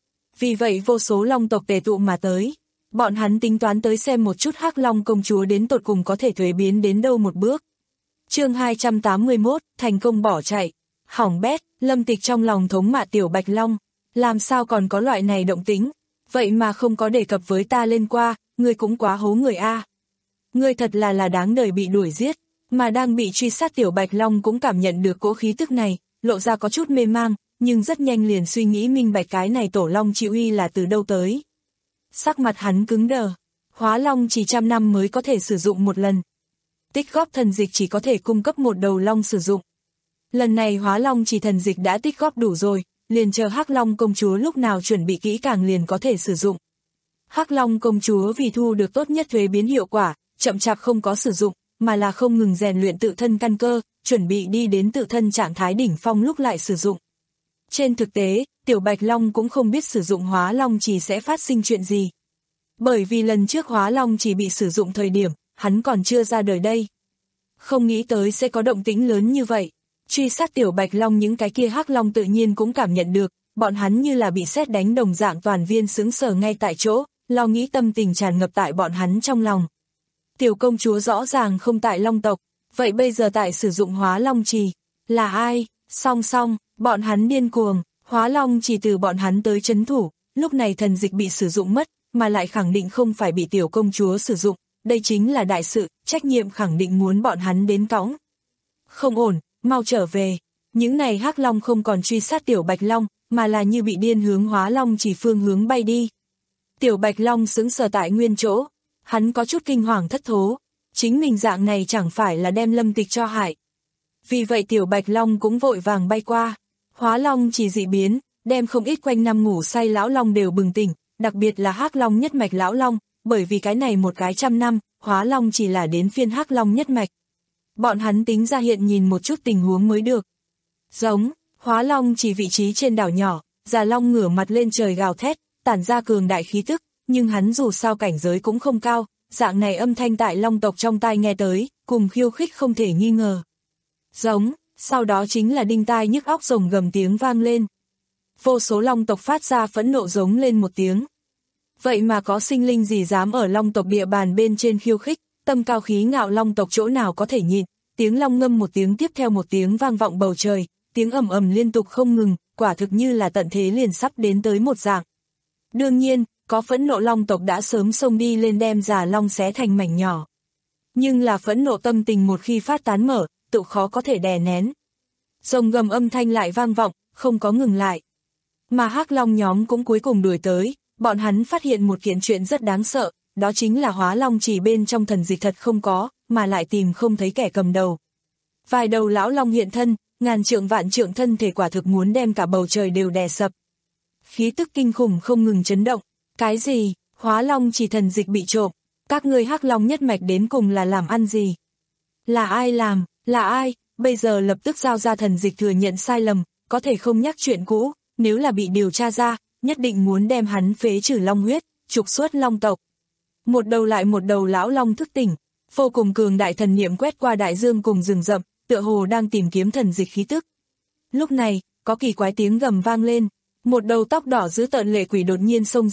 Vì vậy vô số long tộc tề tụ mà tới, bọn hắn tính toán tới xem một chút hắc long công chúa đến tột cùng có thể thuế biến đến đâu một bước. Chương hai trăm tám mươi mốt, thành công bỏ chạy. Hỏng bét, Lâm Tịch trong lòng thống mạ tiểu bạch long, làm sao còn có loại này động tính, vậy mà không có đề cập với ta lên qua, ngươi cũng quá hố người a. Ngươi thật là là đáng đời bị đuổi giết, mà đang bị truy sát tiểu bạch long cũng cảm nhận được cỗ khí tức này, lộ ra có chút mê mang, nhưng rất nhanh liền suy nghĩ minh bạch cái này tổ long chi uy là từ đâu tới. Sắc mặt hắn cứng đờ, hóa long chỉ trăm năm mới có thể sử dụng một lần. Tích góp thần dịch chỉ có thể cung cấp một đầu long sử dụng. Lần này hóa long chỉ thần dịch đã tích góp đủ rồi, liền chờ hắc long công chúa lúc nào chuẩn bị kỹ càng liền có thể sử dụng. Hắc long công chúa vì thu được tốt nhất thuế biến hiệu quả, chậm chạp không có sử dụng, mà là không ngừng rèn luyện tự thân căn cơ, chuẩn bị đi đến tự thân trạng thái đỉnh phong lúc lại sử dụng. Trên thực tế, tiểu bạch long cũng không biết sử dụng hóa long chỉ sẽ phát sinh chuyện gì. Bởi vì lần trước hóa long chỉ bị sử dụng thời điểm, hắn còn chưa ra đời đây. Không nghĩ tới sẽ có động tĩnh lớn như vậy. Truy sát tiểu bạch long những cái kia hắc long tự nhiên cũng cảm nhận được, bọn hắn như là bị sét đánh đồng dạng toàn viên sững sờ ngay tại chỗ, lo nghĩ tâm tình tràn ngập tại bọn hắn trong lòng. Tiểu công chúa rõ ràng không tại long tộc, vậy bây giờ tại sử dụng hóa long trì, là ai? Song song, bọn hắn điên cuồng, hóa long chỉ từ bọn hắn tới trấn thủ, lúc này thần dịch bị sử dụng mất, mà lại khẳng định không phải bị tiểu công chúa sử dụng, đây chính là đại sự, trách nhiệm khẳng định muốn bọn hắn đến cõng. Không ổn, mau trở về, những này hắc long không còn truy sát tiểu bạch long, mà là như bị điên hướng hóa long chỉ phương hướng bay đi. Tiểu bạch long sững sờ tại nguyên chỗ, hắn có chút kinh hoàng thất thố, chính mình dạng này chẳng phải là đem Lâm Tịch cho hại. Vì vậy tiểu bạch long cũng vội vàng bay qua, hóa long chỉ dị biến, đem không ít quanh năm ngủ say lão long đều bừng tỉnh, đặc biệt là hắc long nhất mạch lão long, bởi vì cái này một cái trăm năm, hóa long chỉ là đến phiên hắc long nhất mạch. Bọn hắn tính ra hiện nhìn một chút tình huống mới được. Giống, hóa long chỉ vị trí trên đảo nhỏ, già long ngửa mặt lên trời gào thét, tản ra cường đại khí tức, nhưng hắn dù sao cảnh giới cũng không cao, dạng này âm thanh tại long tộc trong tai nghe tới, cùng khiêu khích không thể nghi ngờ. Giống, sau đó chính là đinh tai nhức óc rồng gầm tiếng vang lên. Vô số long tộc phát ra phẫn nộ giống lên một tiếng. Vậy mà có sinh linh gì dám ở long tộc địa bàn bên trên khiêu khích, tâm cao khí ngạo long tộc chỗ nào có thể nhịn, tiếng long ngâm một tiếng tiếp theo một tiếng vang vọng bầu trời, tiếng ầm ầm liên tục không ngừng, quả thực như là tận thế liền sắp đến tới một dạng. Đương nhiên, có phẫn nộ long tộc đã sớm xông đi lên đem già long xé thành mảnh nhỏ. Nhưng là phẫn nộ tâm tình một khi phát tán mở, tự khó có thể đè nén. Rồng gầm âm thanh lại vang vọng, không có ngừng lại. Mà hắc long nhóm cũng cuối cùng đuổi tới, bọn hắn phát hiện một kiện chuyện rất đáng sợ, đó chính là hóa long chỉ bên trong thần dịch thật không có, mà lại tìm không thấy kẻ cầm đầu. Vài đầu lão long hiện thân, ngàn trượng vạn trượng thân thể quả thực muốn đem cả bầu trời đều đè sập. Khí tức kinh khủng không ngừng chấn động. Cái gì? Hóa long chỉ thần dịch bị trộm? Các ngươi hắc long nhất mạch đến cùng là làm ăn gì? Là ai làm? Là ai? Bây giờ lập tức giao ra thần dịch thừa nhận sai lầm, có thể không nhắc chuyện cũ, nếu là bị điều tra ra, nhất định muốn đem hắn phế trừ long huyết, trục xuất long tộc. Một đầu lại một đầu lão long thức tỉnh, vô cùng cường đại thần niệm quét qua đại dương cùng rừng rậm, tựa hồ đang tìm kiếm thần dịch khí tức. Lúc này, có kỳ quái tiếng gầm vang lên, một đầu tóc đỏ dữ tợn lệ quỷ đột nhiên xông ra,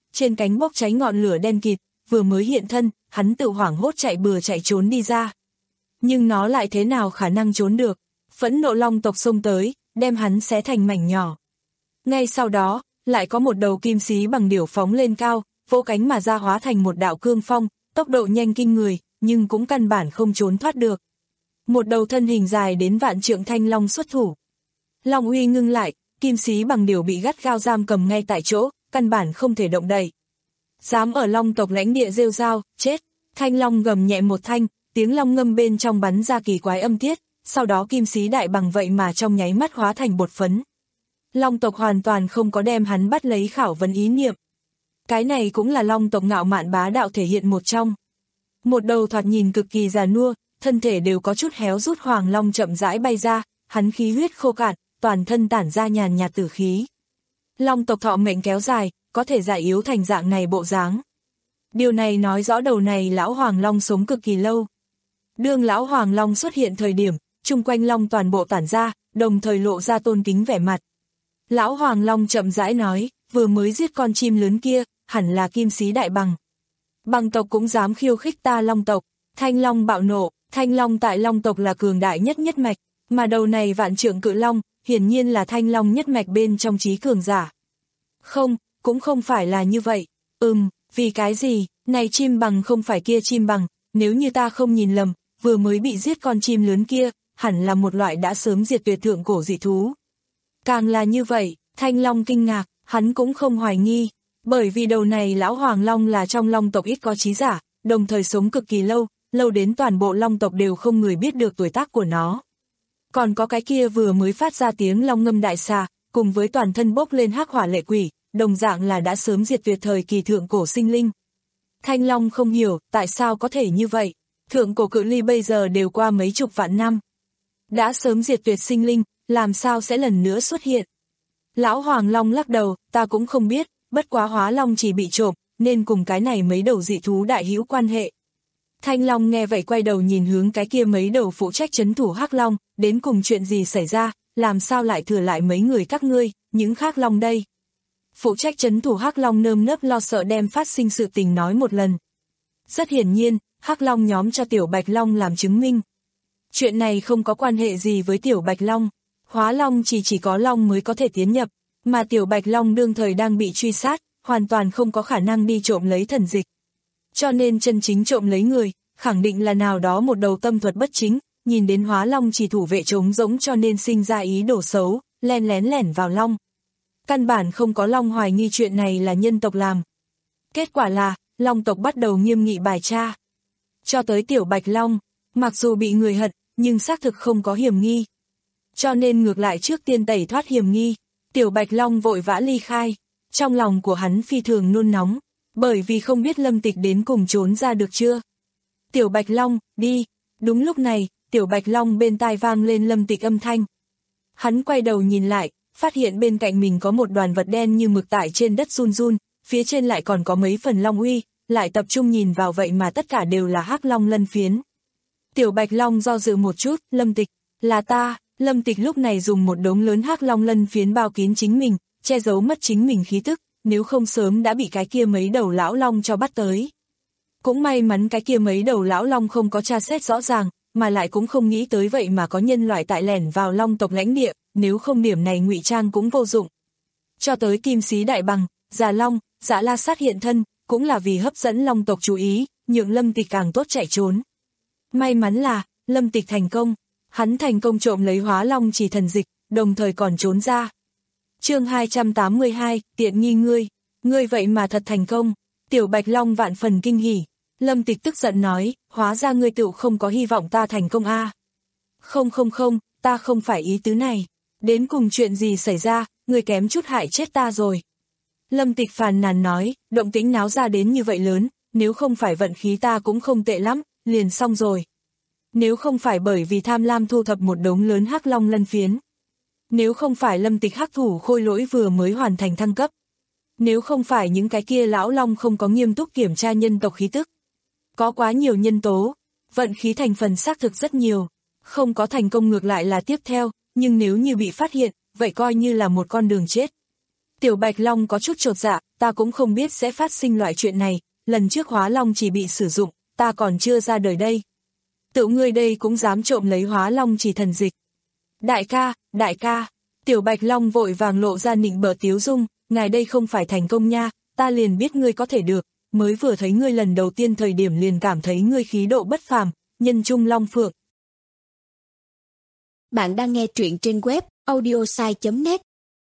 trên cánh bốc cháy ngọn lửa đen kịt, vừa mới hiện thân, hắn tự hoảng hốt chạy bừa chạy trốn đi ra. Nhưng nó lại thế nào khả năng trốn được, phẫn nộ long tộc xông tới, đem hắn xé thành mảnh nhỏ. Ngay sau đó, lại có một đầu kim xí bằng điểu phóng lên cao, vỗ cánh mà ra hóa thành một đạo cương phong, tốc độ nhanh kinh người, nhưng cũng căn bản không trốn thoát được. Một đầu thân hình dài đến vạn trượng thanh long xuất thủ. Long uy ngưng lại, kim xí bằng điểu bị gắt gao giam cầm ngay tại chỗ, căn bản không thể động đậy. Dám ở long tộc lãnh địa rêu rao, chết. Thanh long gầm nhẹ một thanh, tiếng long ngâm bên trong bắn ra kỳ quái âm tiết, sau đó kim xí đại bằng vậy mà trong nháy mắt hóa thành bột phấn. Long tộc hoàn toàn không có đem hắn bắt lấy khảo vấn ý niệm. Cái này cũng là long tộc ngạo mạn bá đạo thể hiện một trong. Một đầu thoạt nhìn cực kỳ già nua, thân thể đều có chút héo rút hoàng long chậm rãi bay ra, hắn khí huyết khô cạn, toàn thân tản ra nhàn nhạt tử khí. Long tộc thọ mệnh kéo dài, có thể giải yếu thành dạng này bộ dáng. Điều này nói rõ đầu này lão hoàng long sống cực kỳ lâu. Đương lão hoàng long xuất hiện thời điểm, chung quanh long toàn bộ tản ra, đồng thời lộ ra tôn kính vẻ mặt. Lão hoàng long chậm rãi nói, vừa mới giết con chim lớn kia, hẳn là kim xí đại bằng. Bằng tộc cũng dám khiêu khích ta long tộc. Thanh long bạo nộ, thanh long tại long tộc là cường đại nhất nhất mạch, mà đầu này vạn trượng cự long, hiển nhiên là thanh long nhất mạch bên trong trí cường giả. Không, cũng không phải là như vậy. Ừm, vì cái gì, này chim bằng không phải kia chim bằng, nếu như ta không nhìn lầm, vừa mới bị giết con chim lớn kia, hẳn là một loại đã sớm diệt tuyệt thượng cổ dị thú. Càng là như vậy, thanh long kinh ngạc, hắn cũng không hoài nghi, bởi vì đầu này lão hoàng long là trong long tộc ít có trí giả, đồng thời sống cực kỳ lâu, lâu đến toàn bộ long tộc đều không người biết được tuổi tác của nó. Còn có cái kia vừa mới phát ra tiếng long ngâm đại xà, cùng với toàn thân bốc lên hắc hỏa lệ quỷ, đồng dạng là đã sớm diệt tuyệt thời kỳ thượng cổ sinh linh. Thanh long không hiểu, tại sao có thể như vậy, thượng cổ cự ly bây giờ đều qua mấy chục vạn năm. Đã sớm diệt tuyệt sinh linh, làm sao sẽ lần nữa xuất hiện? Lão hoàng long lắc đầu, ta cũng không biết, bất quá hóa long chỉ bị trộm, nên cùng cái này mấy đầu dị thú đại hữu quan hệ. Thanh long nghe vậy quay đầu nhìn hướng cái kia mấy đầu phụ trách trấn thủ hắc long, đến cùng chuyện gì xảy ra, làm sao lại thừa lại mấy người các ngươi, những khác long đây. Phụ trách trấn thủ hắc long nơm nớp lo sợ đem phát sinh sự tình nói một lần. Rất hiển nhiên, hắc long nhóm cho tiểu bạch long làm chứng minh. Chuyện này không có quan hệ gì với tiểu bạch long, hóa long chỉ chỉ có long mới có thể tiến nhập, mà tiểu bạch long đương thời đang bị truy sát, hoàn toàn không có khả năng đi trộm lấy thần dịch. Cho nên chân chính trộm lấy người, khẳng định là nào đó một đầu tâm thuật bất chính, nhìn đến hóa long chỉ thủ vệ trống rỗng cho nên sinh ra ý đồ xấu, len lén lẻn vào long. Căn bản không có long hoài nghi chuyện này là nhân tộc làm. Kết quả là, long tộc bắt đầu nghiêm nghị bài tra. Cho tới tiểu bạch long, mặc dù bị người hận, nhưng xác thực không có hiểm nghi. Cho nên ngược lại trước tiên tẩy thoát hiểm nghi, tiểu bạch long vội vã ly khai. Trong lòng của hắn phi thường nôn nóng, bởi vì không biết Lâm Tịch đến cùng trốn ra được chưa. Tiểu bạch long, đi. Đúng lúc này, tiểu bạch long bên tai vang lên Lâm Tịch âm thanh. Hắn quay đầu nhìn lại, phát hiện bên cạnh mình có một đoàn vật đen như mực tại trên đất run run, phía trên lại còn có mấy phần long uy, lại tập trung nhìn vào vậy mà tất cả đều là hắc long lân phiến. Tiểu bạch long do dự một chút, Lâm Tịch, là ta. Lâm Tịch lúc này dùng một đống lớn hắc long lân phiến bao kín chính mình, che giấu mất chính mình khí tức, nếu không sớm đã bị cái kia mấy đầu lão long cho bắt tới. Cũng may mắn cái kia mấy đầu lão long không có tra xét rõ ràng, mà lại cũng không nghĩ tới vậy mà có nhân loại tại lẻn vào long tộc lãnh địa, nếu không điểm này ngụy trang cũng vô dụng. Cho tới kim xí đại bằng, già long, Dã La Sát hiện thân, cũng là vì hấp dẫn long tộc chú ý, nhượng Lâm Tịch càng tốt chạy trốn. May mắn là, Lâm Tịch thành công, hắn thành công trộm lấy hóa long chỉ thần dịch, đồng thời còn trốn ra. Chương hai trăm tám mươi hai, tiện nghi ngươi, ngươi vậy mà thật thành công. Tiểu bạch long vạn phần kinh hỉ. Lâm Tịch tức giận nói, hóa ra ngươi tựu không có hy vọng ta thành công a. À. Không không không, ta không phải ý tứ này. Đến cùng chuyện gì xảy ra, ngươi kém chút hại chết ta rồi. Lâm Tịch phàn nàn nói, động tĩnh náo ra đến như vậy lớn, nếu không phải vận khí ta cũng không tệ lắm, liền xong rồi. Nếu không phải bởi vì tham lam thu thập một đống lớn hắc long lân phiến. Nếu không phải Lâm Tịch hắc thủ khôi lỗi vừa mới hoàn thành thăng cấp. Nếu không phải những cái kia lão long không có nghiêm túc kiểm tra nhân tộc khí tức. Có quá nhiều nhân tố, vận khí thành phần xác thực rất nhiều. Không có thành công ngược lại là tiếp theo, nhưng nếu như bị phát hiện, vậy coi như là một con đường chết. Tiểu bạch long có chút chột dạ, ta cũng không biết sẽ phát sinh loại chuyện này, lần trước hóa long chỉ bị sử dụng, ta còn chưa ra đời đây. Tự ngươi đây cũng dám trộm lấy hóa long chỉ thần dịch. Đại ca, đại ca, Tiểu Bạch Long vội vàng lộ ra nịnh bợ tiếu dung, ngài đây không phải thành công nha, ta liền biết ngươi có thể được, mới vừa thấy ngươi lần đầu tiên thời điểm liền cảm thấy ngươi khí độ bất phàm, nhân trung long phượng. Bạn đang nghe truyện trên web audiosai chấm net.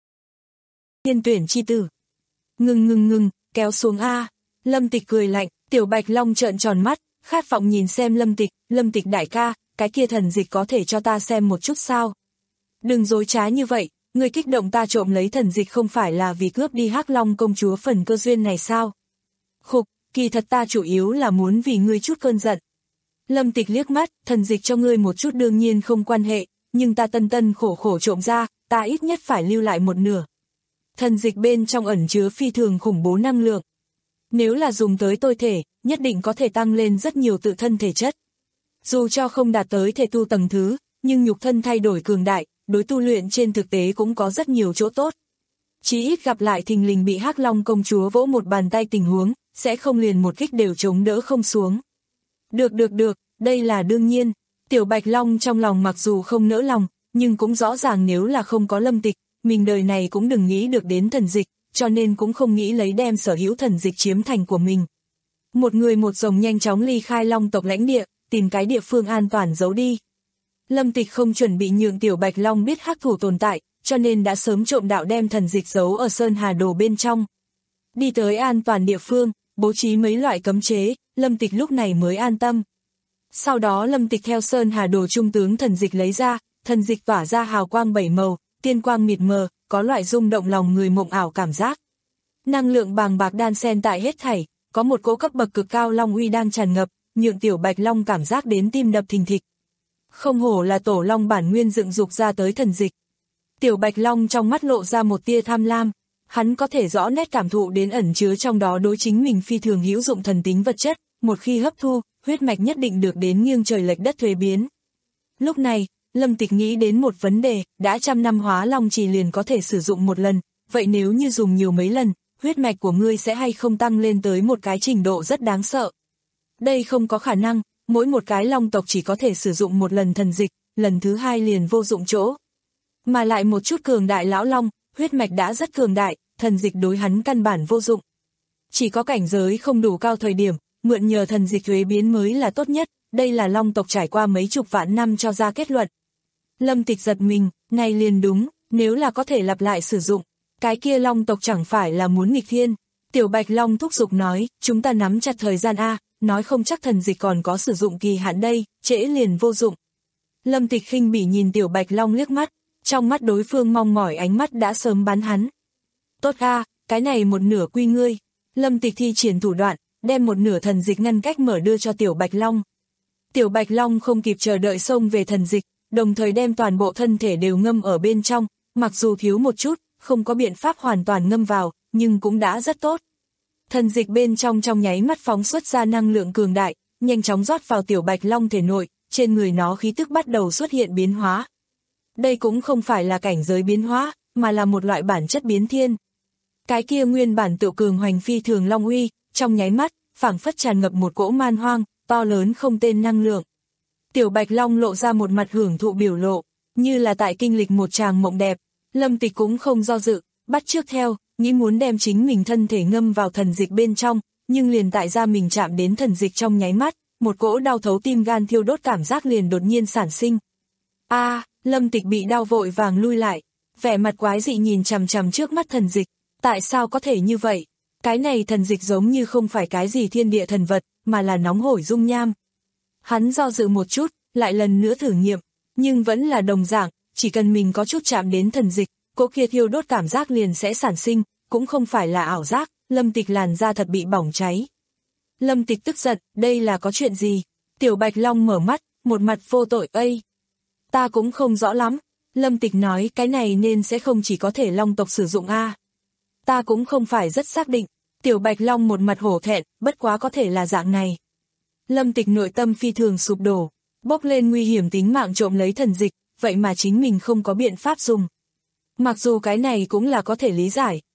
Thiên tuyển chi tử. Ngừng ngừng ngừng, kéo xuống a. Lâm Tịch cười lạnh, Tiểu Bạch Long trợn tròn mắt, khát vọng nhìn xem Lâm Tịch, Lâm Tịch đại ca, cái kia thần dịch có thể cho ta xem một chút sao? Đừng dối trá như vậy, ngươi kích động ta trộm lấy thần dịch không phải là vì cướp đi Hắc Long công chúa phần cơ duyên này sao? Khục, kỳ thật ta chủ yếu là muốn vì ngươi chút cơn giận. Lâm Tịch liếc mắt, thần dịch cho ngươi một chút đương nhiên không quan hệ, nhưng ta tân tân khổ khổ trộm ra, ta ít nhất phải lưu lại một nửa. Thần dịch bên trong ẩn chứa phi thường khủng bố năng lượng. Nếu là dùng tới tôi thể, nhất định có thể tăng lên rất nhiều tự thân thể chất. Dù cho không đạt tới thể tu tầng thứ, nhưng nhục thân thay đổi cường đại, đối tu luyện trên thực tế cũng có rất nhiều chỗ tốt. Chí ít gặp lại thình lình bị Hắc Long công chúa vỗ một bàn tay tình huống, sẽ không liền một kích đều chống đỡ không xuống. Được được được, đây là đương nhiên. Tiểu Bạch Long trong lòng mặc dù không nỡ lòng, nhưng cũng rõ ràng nếu là không có Lâm Tịch, mình đời này cũng đừng nghĩ được đến thần dịch, cho nên cũng không nghĩ lấy đem sở hữu thần dịch chiếm thành của mình. Một người một rồng nhanh chóng ly khai Long tộc lãnh địa, tìm cái địa phương an toàn giấu đi. Lâm Tịch không chuẩn bị nhượng Tiểu Bạch Long biết hắc thủ tồn tại, cho nên đã sớm trộm đạo đem thần dịch giấu ở Sơn Hà Đồ bên trong. Đi tới an toàn địa phương, bố trí mấy loại cấm chế, Lâm Tịch lúc này mới an tâm. Sau đó Lâm Tịch theo Sơn Hà Đồ trung tướng thần dịch lấy ra, thần dịch tỏa ra hào quang bảy màu, tiên quang mịt mờ, có loại rung động lòng người mộng ảo cảm giác. Năng lượng bàng bạc đan xen tại hết thảy, có một cỗ cấp bậc cực cao long uy đang tràn ngập, nhượng Tiểu Bạch Long cảm giác đến tim đập thình thịch. Không hổ là tổ long bản nguyên dựng dục ra tới thần dịch. Tiểu Bạch Long trong mắt lộ ra một tia tham lam, hắn có thể rõ nét cảm thụ đến ẩn chứa trong đó đối chính mình phi thường hữu dụng thần tính vật chất, một khi hấp thu, huyết mạch nhất định được đến nghiêng trời lệch đất thuế biến. Lúc này, Lâm Tịch nghĩ đến một vấn đề, đã trăm năm hóa long chỉ liền có thể sử dụng một lần, vậy nếu như dùng nhiều mấy lần, huyết mạch của ngươi sẽ hay không tăng lên tới một cái trình độ rất đáng sợ. Đây không có khả năng, mỗi một cái long tộc chỉ có thể sử dụng một lần thần dịch, lần thứ hai liền vô dụng chỗ. Mà lại một chút cường đại lão long, huyết mạch đã rất cường đại, thần dịch đối hắn căn bản vô dụng. Chỉ có cảnh giới không đủ cao thời điểm, mượn nhờ thần dịch thuế biến mới là tốt nhất, đây là long tộc trải qua mấy chục vạn năm cho ra kết luận. Lâm Tịch giật mình, này liền đúng, nếu là có thể lặp lại sử dụng, cái kia long tộc chẳng phải là muốn nghịch thiên. Tiểu Bạch Long thúc giục nói, chúng ta nắm chặt thời gian a, nói không chắc thần dịch còn có sử dụng kỳ hạn đây, trễ liền vô dụng. Lâm Tịch khinh bỉ nhìn Tiểu Bạch Long liếc mắt, trong mắt đối phương mong mỏi ánh mắt đã sớm bắn hắn. Tốt a, cái này một nửa quy ngươi. Lâm Tịch thi triển thủ đoạn, đem một nửa thần dịch ngăn cách mở đưa cho Tiểu Bạch Long. Tiểu Bạch Long không kịp chờ đợi xông về thần dịch, đồng thời đem toàn bộ thân thể đều ngâm ở bên trong, mặc dù thiếu một chút, không có biện pháp hoàn toàn ngâm vào, nhưng cũng đã rất tốt. Thần dịch bên trong trong nháy mắt phóng xuất ra năng lượng cường đại, nhanh chóng rót vào Tiểu Bạch Long thể nội, trên người nó khí tức bắt đầu xuất hiện biến hóa. Đây cũng không phải là cảnh giới biến hóa, mà là một loại bản chất biến thiên. Cái kia nguyên bản tự cường hoành phi thường long uy, trong nháy mắt, phảng phất tràn ngập một cỗ man hoang, to lớn không tên năng lượng. Tiểu Bạch Long lộ ra một mặt hưởng thụ biểu lộ, như là tại kinh lịch một tràng mộng đẹp. Lâm Tịch cũng không do dự, bắt chước theo, nghĩ muốn đem chính mình thân thể ngâm vào thần dịch bên trong, nhưng liền tại ra mình chạm đến thần dịch trong nháy mắt, một cỗ đau thấu tim gan thiêu đốt cảm giác liền đột nhiên sản sinh. A, à, Lâm Tịch bị đau vội vàng lui lại, vẻ mặt quái dị nhìn chằm chằm trước mắt thần dịch, tại sao có thể như vậy? Cái này thần dịch giống như không phải cái gì thiên địa thần vật, mà là nóng hổi dung nham. Hắn do dự một chút, lại lần nữa thử nghiệm, nhưng vẫn là đồng dạng, chỉ cần mình có chút chạm đến thần dịch, cỗ kia thiêu đốt cảm giác liền sẽ sản sinh, cũng không phải là ảo giác, Lâm Tịch làn da thật bị bỏng cháy. Lâm Tịch tức giận, đây là có chuyện gì? Tiểu Bạch Long mở mắt, một mặt vô tội, ây. Ta cũng không rõ lắm, Lâm Tịch nói cái này nên sẽ không chỉ có thể long tộc sử dụng a. Ta cũng không phải rất xác định, Tiểu Bạch Long một mặt hổ thẹn, bất quá có thể là dạng này. Lâm Tịch nội tâm phi thường sụp đổ, bốc lên nguy hiểm tính mạng trộm lấy thần dịch, vậy mà chính mình không có biện pháp dùng. Mặc dù cái này cũng là có thể lý giải,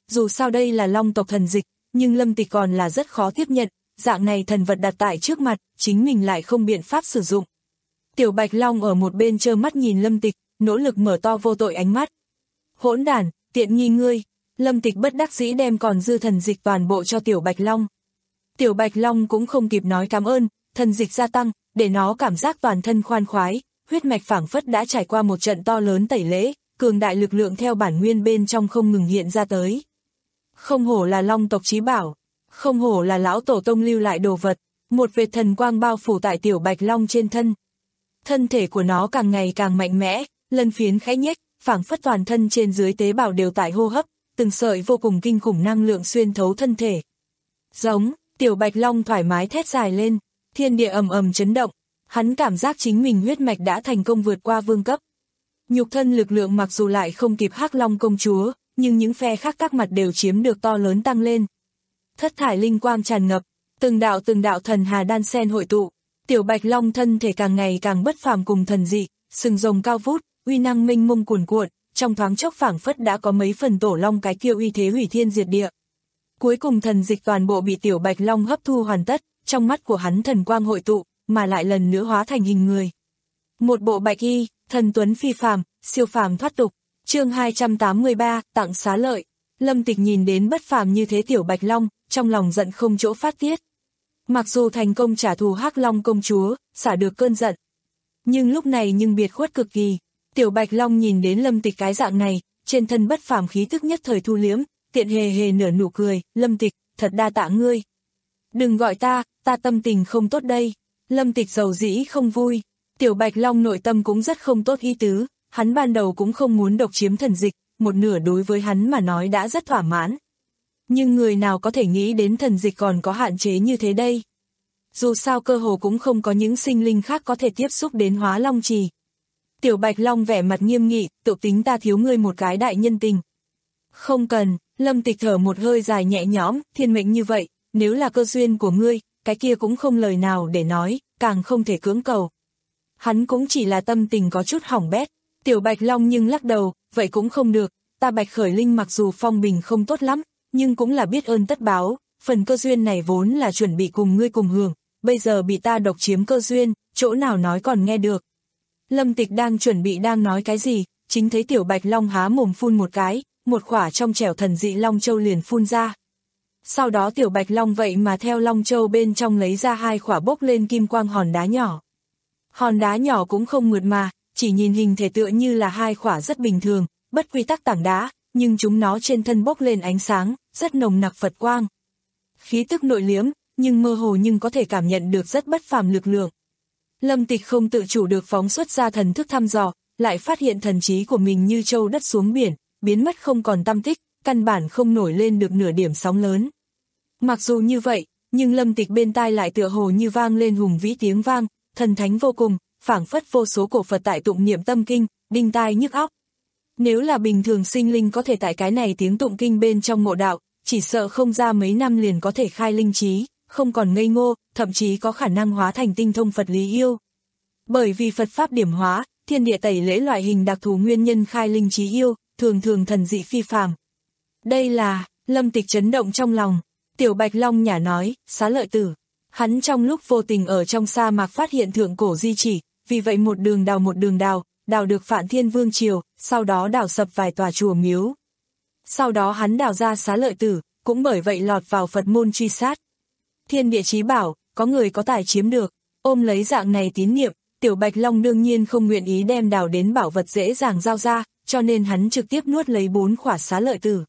dù sao đây là long tộc thần dịch, nhưng Lâm Tịch còn là rất khó tiếp nhận, dạng này thần vật đặt tại trước mặt, chính mình lại không biện pháp sử dụng. Tiểu Bạch Long ở một bên trơ mắt nhìn Lâm Tịch, nỗ lực mở to vô tội ánh mắt. Hỗn đản, tiện nghi ngươi. Lâm Tịch bất đắc dĩ đem còn dư thần dịch toàn bộ cho Tiểu Bạch Long. Tiểu Bạch Long cũng không kịp nói cảm ơn, thần dịch gia tăng, để nó cảm giác toàn thân khoan khoái, huyết mạch phảng phất đã trải qua một trận to lớn tẩy lễ, cường đại lực lượng theo bản nguyên bên trong không ngừng hiện ra tới. Không hổ là long tộc chí bảo, không hổ là lão tổ tông lưu lại đồ vật, một vệt thần quang bao phủ tại Tiểu Bạch Long trên thân. Thân thể của nó càng ngày càng mạnh mẽ, lân phiến khẽ nhếch, phảng phất toàn thân trên dưới tế bào đều tại hô hấp, từng sợi vô cùng kinh khủng năng lượng xuyên thấu thân thể. Giống, Tiểu Bạch Long thoải mái thét dài lên, thiên địa ầm ầm chấn động, hắn cảm giác chính mình huyết mạch đã thành công vượt qua vương cấp. Nhục thân lực lượng mặc dù lại không kịp Hắc Long công chúa, nhưng những phe khác các mặt đều chiếm được to lớn tăng lên. Thất thải linh quang tràn ngập, từng đạo từng đạo thần hà đan sen hội tụ, Tiểu Bạch Long thân thể càng ngày càng bất phàm cùng thần dị, sừng rồng cao vút, uy năng mênh mông cuồn cuộn, trong thoáng chốc phảng phất đã có mấy phần tổ long cái kia uy thế hủy thiên diệt địa. Cuối cùng thần dịch toàn bộ bị Tiểu Bạch Long hấp thu hoàn tất, trong mắt của hắn thần quang hội tụ, mà lại lần nữa hóa thành hình người. Một bộ bạch y, thần tuấn phi phàm, siêu phàm thoát tục. Chương hai trăm tám mươi ba, tặng xá lợi. Lâm Tịch nhìn đến bất phàm như thế Tiểu Bạch Long, trong lòng giận không chỗ phát tiết. Mặc dù thành công trả thù Hắc Long công chúa, xả được cơn giận, nhưng lúc này nhưng biệt khuất cực kỳ. Tiểu Bạch Long nhìn đến Lâm Tịch cái dạng này, trên thân bất phàm khí tức nhất thời thu liếm, tiện hề hề nở nụ cười, Lâm Tịch, thật đa tạ ngươi. Đừng gọi ta, ta tâm tình không tốt đây. Lâm Tịch dầu dĩ không vui. Tiểu Bạch Long nội tâm cũng rất không tốt ý tứ, hắn ban đầu cũng không muốn độc chiếm thần dịch, một nửa đối với hắn mà nói đã rất thỏa mãn. Nhưng người nào có thể nghĩ đến thần dịch còn có hạn chế như thế đây. Dù sao cơ hồ cũng không có những sinh linh khác có thể tiếp xúc đến Hóa Long Trì. Tiểu Bạch Long vẻ mặt nghiêm nghị, tự tính ta thiếu ngươi một cái đại nhân tình. Không cần, Lâm Tịch thở một hơi dài nhẹ nhõm, thiên mệnh như vậy, nếu là cơ duyên của ngươi, cái kia cũng không lời nào để nói, càng không thể cưỡng cầu. Hắn cũng chỉ là tâm tình có chút hỏng bét. Tiểu Bạch Long nhưng lắc đầu, vậy cũng không được, ta Bạch Khởi Linh mặc dù phong bình không tốt lắm, nhưng cũng là biết ơn tất báo, phần cơ duyên này vốn là chuẩn bị cùng ngươi cùng hưởng, bây giờ bị ta độc chiếm cơ duyên, chỗ nào nói còn nghe được. Lâm Tịch đang chuẩn bị đang nói cái gì, chính thấy Tiểu Bạch Long há mồm phun một cái, một khỏa trong trẻo thần dị Long Châu liền phun ra. Sau đó Tiểu Bạch Long vậy mà theo Long Châu bên trong lấy ra hai khỏa bốc lên kim quang hòn đá nhỏ. Hòn đá nhỏ cũng không mượt mà, chỉ nhìn hình thể tựa như là hai khỏa rất bình thường, bất quy tắc tảng đá, nhưng chúng nó trên thân bốc lên ánh sáng, rất nồng nặc Phật quang. Khí tức nội liếm, nhưng mơ hồ nhưng có thể cảm nhận được rất bất phàm lực lượng. Lâm Tịch không tự chủ được phóng xuất ra thần thức thăm dò, lại phát hiện thần trí của mình như trâu đất xuống biển, biến mất không còn tăm tích, căn bản không nổi lên được nửa điểm sóng lớn. Mặc dù như vậy, nhưng Lâm Tịch bên tai lại tựa hồ như vang lên hùng vĩ tiếng vang, thần thánh vô cùng, phảng phất vô số cổ Phật tại tụng niệm tâm kinh, đinh tai nhức óc. Nếu là bình thường sinh linh có thể tại cái này tiếng tụng kinh bên trong ngộ đạo, chỉ sợ không ra mấy năm liền có thể khai linh trí, không còn ngây ngô, thậm chí có khả năng hóa thành tinh thông Phật lý yêu. Bởi vì Phật Pháp điểm hóa, thiên địa tẩy lễ loại hình đặc thù nguyên nhân khai linh trí yêu, thường thường thần dị phi phàm. Đây là, Lâm Tịch chấn động trong lòng. Tiểu Bạch Long nhả nói, xá lợi tử. Hắn trong lúc vô tình ở trong sa mạc phát hiện thượng cổ di chỉ, vì vậy một đường đào một đường đào, đào được Phạn Thiên Vương Triều, sau đó đào sập vài tòa chùa miếu. Sau đó hắn đào ra xá lợi tử, cũng bởi vậy lọt vào Phật môn truy sát. Thiên địa chí bảo, có người có tài chiếm được, ôm lấy dạng này tín niệm, Tiểu Bạch Long đương nhiên không nguyện ý đem đào đến bảo vật dễ dàng giao ra, cho nên hắn trực tiếp nuốt lấy bốn khỏa xá lợi tử.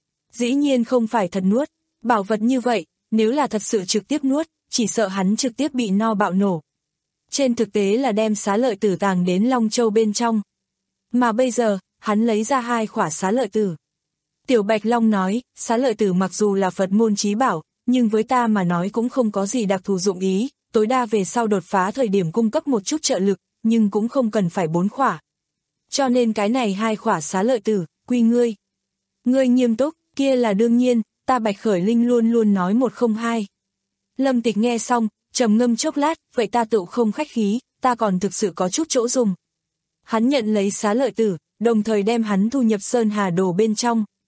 Dĩ nhiên không phải thật nuốt, bảo vật như vậy, nếu là thật sự trực tiếp nuốt, chỉ sợ hắn trực tiếp bị no bạo nổ. Trên thực tế là đem xá lợi tử tàng đến Long Châu bên trong. Mà bây giờ, hắn lấy ra hai khỏa xá lợi tử. Tiểu Bạch Long nói, xá lợi tử mặc dù là Phật môn chí bảo, nhưng với ta mà nói cũng không có gì đặc thù dụng ý, tối đa về sau đột phá thời điểm cung cấp một chút trợ lực, nhưng cũng không cần phải bốn khỏa. Cho nên cái này hai khỏa xá lợi tử, quy ngươi. Ngươi nghiêm túc, kia là đương nhiên, ta Bạch Khởi Linh luôn luôn nói một không hai. Lâm Tịch nghe xong, trầm ngâm chốc lát, vậy ta tự không khách khí, ta còn thực sự có chút chỗ dùng. Hắn nhận lấy xá lợi tử, đồng thời đem hắn thu nhập Sơn Hà Đồ bên trong.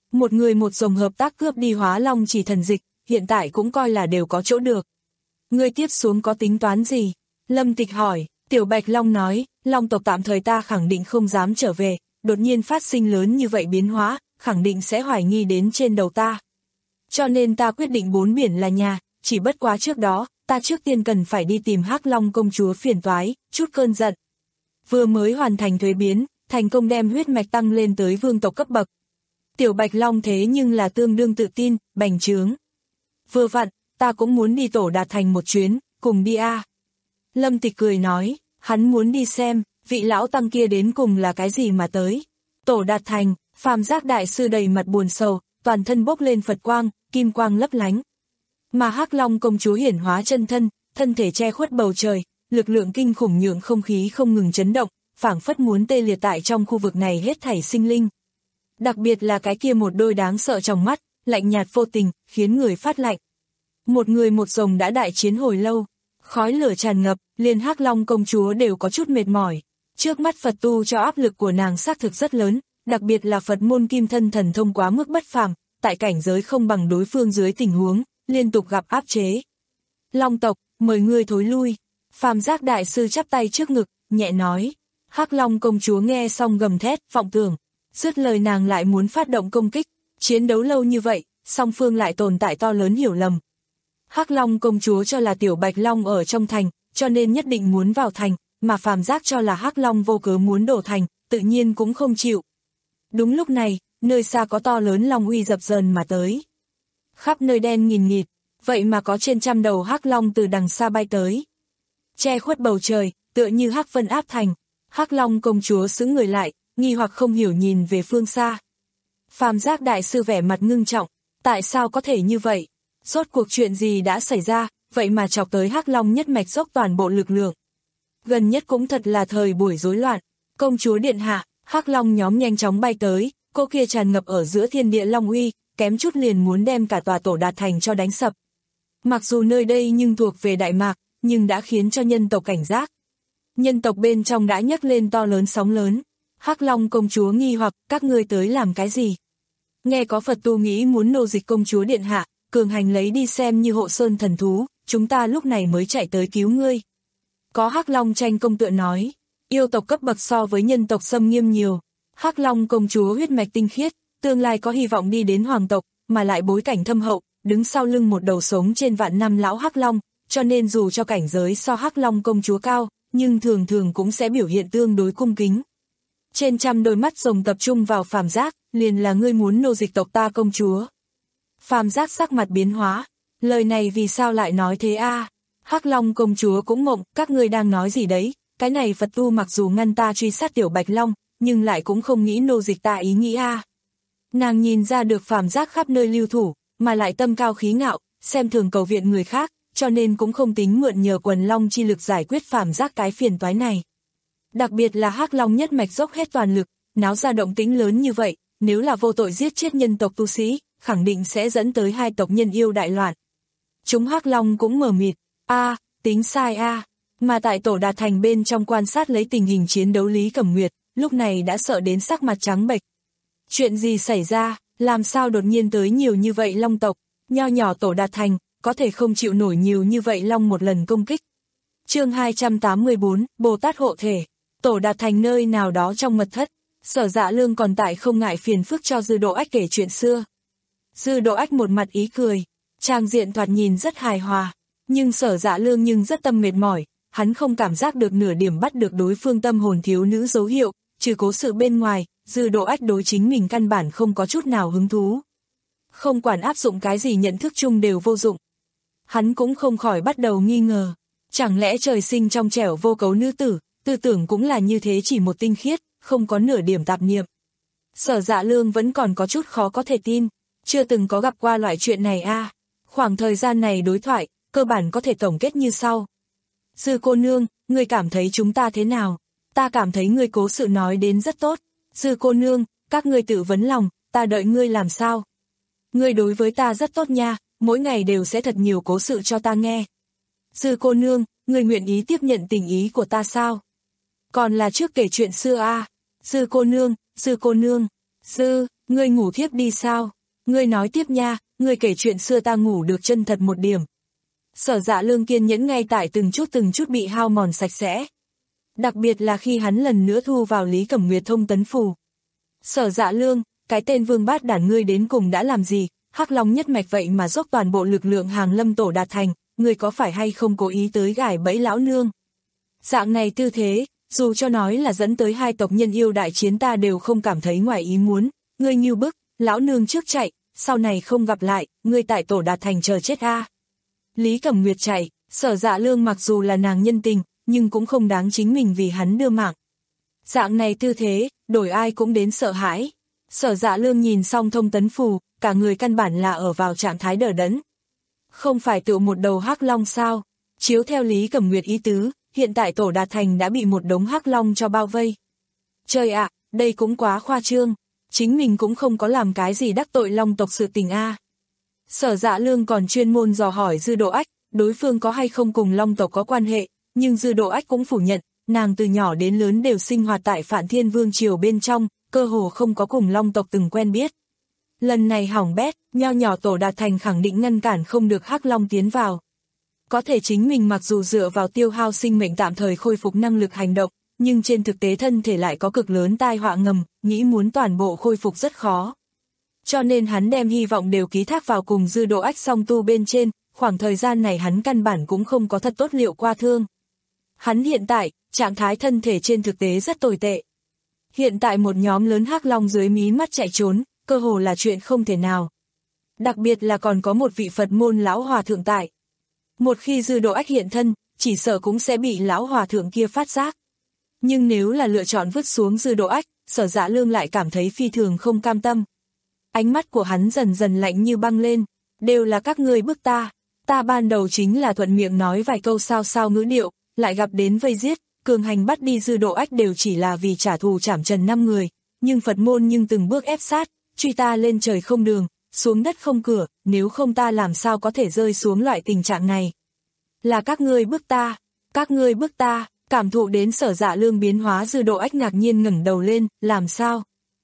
Một người một rồng hợp tác cướp đi hóa long chỉ thần dịch, hiện tại cũng coi là đều có chỗ được. Ngươi tiếp xuống có tính toán gì? Lâm Tịch hỏi. Tiểu Bạch Long nói, Long tộc tạm thời ta khẳng định không dám trở về, đột nhiên phát sinh lớn như vậy biến hóa, khẳng định sẽ hoài nghi đến trên đầu ta. Cho nên ta quyết định bốn biển là nhà, chỉ bất quá trước đó, ta trước tiên cần phải đi tìm Hắc Long công chúa phiền toái, chút cơn giận. Vừa mới hoàn thành thuế biến, thành công đem huyết mạch tăng lên tới vương tộc cấp bậc. Tiểu Bạch Long thế nhưng là tương đương tự tin, bành trướng. Vừa vặn, ta cũng muốn đi Tổ Đạt Thành một chuyến, cùng đi a. À. Lâm Tịch cười nói, hắn muốn đi xem, vị lão tăng kia đến cùng là cái gì mà tới. Tổ Đạt Thành, Phàm Giác đại sư đầy mặt buồn sầu, toàn thân bốc lên Phật quang, kim quang lấp lánh. Mà Hắc Long công chúa hiển hóa chân thân, thân thể che khuất bầu trời, lực lượng kinh khủng nhượng không khí không ngừng chấn động, phảng phất muốn tê liệt tại trong khu vực này hết thảy sinh linh. Đặc biệt là cái kia một đôi đáng sợ trong mắt, lạnh nhạt vô tình, khiến người phát lạnh. Một người một rồng đã đại chiến hồi lâu, khói lửa tràn ngập, liền Hắc Long công chúa đều có chút mệt mỏi. Trước mắt Phật tu cho áp lực của nàng xác thực rất lớn, đặc biệt là Phật môn kim thân thần thông quá mức bất phàm, tại cảnh giới không bằng đối phương dưới tình huống, liên tục gặp áp chế. Long tộc, mời ngươi thối lui. Phàm Giác đại sư chắp tay trước ngực, nhẹ nói. Hắc Long công chúa nghe xong gầm thét, vọng tưởng. Dứt lời nàng lại muốn phát động công kích, chiến đấu lâu như vậy, song phương lại tồn tại to lớn hiểu lầm. Hắc Long công chúa cho là Tiểu Bạch Long ở trong thành, cho nên nhất định muốn vào thành, mà Phàm Giác cho là Hắc Long vô cớ muốn đổ thành, tự nhiên cũng không chịu. Đúng lúc này, nơi xa có to lớn long uy dập dờn mà tới. Khắp nơi đen nghìn nghịt, vậy mà có trên trăm đầu Hắc Long từ đằng xa bay tới. Che khuất bầu trời, tựa như Hắc Vân áp thành. Hắc Long công chúa sững người lại, nghi hoặc không hiểu nhìn về phương xa. Phàm Giác đại sư vẻ mặt ngưng trọng, tại sao có thể như vậy? Rốt cuộc chuyện gì đã xảy ra, vậy mà chọc tới Hắc Long nhất mạch dốc toàn bộ lực lượng. Gần nhất cũng thật là thời buổi rối loạn, công chúa điện hạ, Hắc Long nhóm nhanh chóng bay tới, cô kia tràn ngập ở giữa thiên địa long uy, kém chút liền muốn đem cả tòa Tổ Đạt Thành cho đánh sập. Mặc dù nơi đây nhưng thuộc về Đại Mạc, nhưng đã khiến cho nhân tộc cảnh giác. Nhân tộc bên trong đã nhấc lên to lớn sóng lớn. Hắc Long công chúa nghi hoặc, các ngươi tới làm cái gì? Nghe có Phật tu nghĩ muốn nô dịch công chúa điện hạ, cường hành lấy đi xem như hộ sơn thần thú, chúng ta lúc này mới chạy tới cứu ngươi. Có Hắc Long tranh công tựa nói, yêu tộc cấp bậc so với nhân tộc xâm nghiêm nhiều. Hắc Long công chúa huyết mạch tinh khiết, tương lai có hy vọng đi đến hoàng tộc, mà lại bối cảnh thâm hậu, đứng sau lưng một đầu sống trên vạn năm lão Hắc Long, cho nên dù cho cảnh giới so Hắc Long công chúa cao, nhưng thường thường cũng sẽ biểu hiện tương đối cung kính. Trên trăm đôi mắt rồng tập trung vào Phàm Giác, liền là ngươi muốn nô dịch tộc ta công chúa. Phàm Giác sắc mặt biến hóa, lời này vì sao lại nói thế a? À? Hắc Long công chúa cũng mộng, các ngươi đang nói gì đấy, cái này Phật tu mặc dù ngăn ta truy sát Tiểu Bạch Long, nhưng lại cũng không nghĩ nô dịch ta ý nghĩ a. À. Nàng nhìn ra được Phàm Giác khắp nơi lưu thủ, mà lại tâm cao khí ngạo, xem thường cầu viện người khác, cho nên cũng không tính mượn nhờ quần long chi lực giải quyết Phàm Giác cái phiền toái này. Đặc biệt là Hắc Long nhất mạch dốc hết toàn lực, náo ra động tĩnh lớn như vậy, nếu là vô tội giết chết nhân tộc tu sĩ, khẳng định sẽ dẫn tới hai tộc nhân yêu đại loạn. Chúng Hắc Long cũng mờ mịt, a, à, tính sai a, à. Mà tại Tổ Đạt Thành bên trong quan sát lấy tình hình chiến đấu Lý Cẩm Nguyệt, lúc này đã sợ đến sắc mặt trắng bệch. Chuyện gì xảy ra, làm sao đột nhiên tới nhiều như vậy Long tộc, nho nhỏ Tổ Đạt Thành, có thể không chịu nổi nhiều như vậy Long một lần công kích. Chương hai trăm tám mươi bốn, Bồ Tát hộ thể. Tổ Đạt Thành nơi nào đó trong mật thất, Sở Dạ Lương còn tại không ngại phiền phức cho Dư Độ Ách kể chuyện xưa. Dư Độ Ách một mặt ý cười, trang diện thoạt nhìn rất hài hòa, nhưng Sở Dạ Lương nhưng rất tâm mệt mỏi, hắn không cảm giác được nửa điểm bắt được đối phương tâm hồn thiếu nữ dấu hiệu, trừ cố sự bên ngoài, Dư Độ Ách đối chính mình căn bản không có chút nào hứng thú. Không quản áp dụng cái gì nhận thức chung đều vô dụng. Hắn cũng không khỏi bắt đầu nghi ngờ, chẳng lẽ trời sinh trong trẻo vô cấu nữ tử, tư tưởng cũng là như thế chỉ một tinh khiết, không có nửa điểm tạp niệm. Sở Dạ Lương vẫn còn có chút khó có thể tin, chưa từng có gặp qua loại chuyện này a. À. Khoảng thời gian này đối thoại, cơ bản có thể tổng kết như sau. Dư cô nương, ngươi cảm thấy chúng ta thế nào? Ta cảm thấy ngươi cố sự nói đến rất tốt. Dư cô nương, các ngươi tự vấn lòng, ta đợi ngươi làm sao? Ngươi đối với ta rất tốt nha, mỗi ngày đều sẽ thật nhiều cố sự cho ta nghe. Dư cô nương, ngươi nguyện ý tiếp nhận tình ý của ta sao? Còn là trước kể chuyện xưa a. À. Dư cô nương, dư cô nương, dư, Ngươi ngủ thiếp đi sao? Ngươi nói tiếp nha, ngươi kể chuyện xưa ta ngủ được chân thật một điểm. Sở Dạ Lương kiên nhẫn ngay tại từng chút từng chút bị hao mòn sạch sẽ. Đặc biệt là khi hắn lần nữa thu vào Lý Cẩm Nguyệt thông tấn phù. Sở Dạ Lương, cái tên vương bát đản ngươi đến cùng đã làm gì? Hắc Long nhất mạch vậy mà dốc toàn bộ lực lượng hàng lâm tổ đạt thành, ngươi có phải hay không cố ý tới gài bẫy lão nương? Dạng này tư thế, dù cho nói là dẫn tới hai tộc nhân yêu đại chiến ta đều không cảm thấy ngoài ý muốn, ngươi như bức, lão nương trước chạy, sau này không gặp lại, ngươi tại tổ đạt thành chờ chết a. Lý Cẩm Nguyệt chạy, Sở Dạ Lương mặc dù là nàng nhân tình, nhưng cũng không đáng chính mình vì hắn đưa mạng. Dạng này tư thế, đổi ai cũng đến sợ hãi. Sở Dạ Lương nhìn xong thông tấn phù, cả người căn bản là ở vào trạng thái đờ đẫn. Không phải tự một đầu hắc long sao? Chiếu theo Lý Cẩm Nguyệt ý tứ, hiện tại tổ đạt thành đã bị một đống hắc long cho bao vây. Trời ạ, đây cũng quá khoa trương, chính mình cũng không có làm cái gì đắc tội long tộc sự tình a. Sở Dạ Lương còn chuyên môn dò hỏi Dư Độ Ách, đối phương có hay không cùng long tộc có quan hệ, nhưng Dư Độ Ách cũng phủ nhận, nàng từ nhỏ đến lớn đều sinh hoạt tại Phạn Thiên Vương triều bên trong, cơ hồ không có cùng long tộc từng quen biết. Lần này hỏng bét, nho nhỏ tổ đạt thành khẳng định ngăn cản không được hắc long tiến vào. Có thể chính mình mặc dù dựa vào tiêu hao sinh mệnh tạm thời khôi phục năng lực hành động, nhưng trên thực tế thân thể lại có cực lớn tai họa ngầm, nghĩ muốn toàn bộ khôi phục rất khó. Cho nên hắn đem hy vọng đều ký thác vào cùng Dư Độ Ách song tu bên trên, khoảng thời gian này hắn căn bản cũng không có thật tốt liệu qua thương. Hắn hiện tại, trạng thái thân thể trên thực tế rất tồi tệ. Hiện tại một nhóm lớn hắc long dưới mí mắt chạy trốn, cơ hồ là chuyện không thể nào. Đặc biệt là còn có một vị Phật môn lão hòa thượng tại. Một khi Dư Độ Ách hiện thân, chỉ sợ cũng sẽ bị lão hòa thượng kia phát giác. Nhưng nếu là lựa chọn vứt xuống Dư Độ Ách, Sở Dạ Lương lại cảm thấy phi thường không cam tâm. Ánh mắt của hắn dần dần lạnh như băng lên, đều là các ngươi bức ta, ta ban đầu chính là thuận miệng nói vài câu sao sao ngữ điệu, lại gặp đến vây giết, cường hành bắt đi Dư Độ Ách đều chỉ là vì trả thù trảm trần năm người, nhưng Phật môn nhưng từng bước ép sát, truy ta lên trời không đường, xuống đất không cửa, nếu không ta làm sao có thể rơi xuống loại tình trạng này. Là các ngươi bức ta, các ngươi bức ta, cảm thụ đến Sở Dạ Lương biến hóa Dư Độ Ách ngạc nhiên ngẩng đầu lên, làm sao?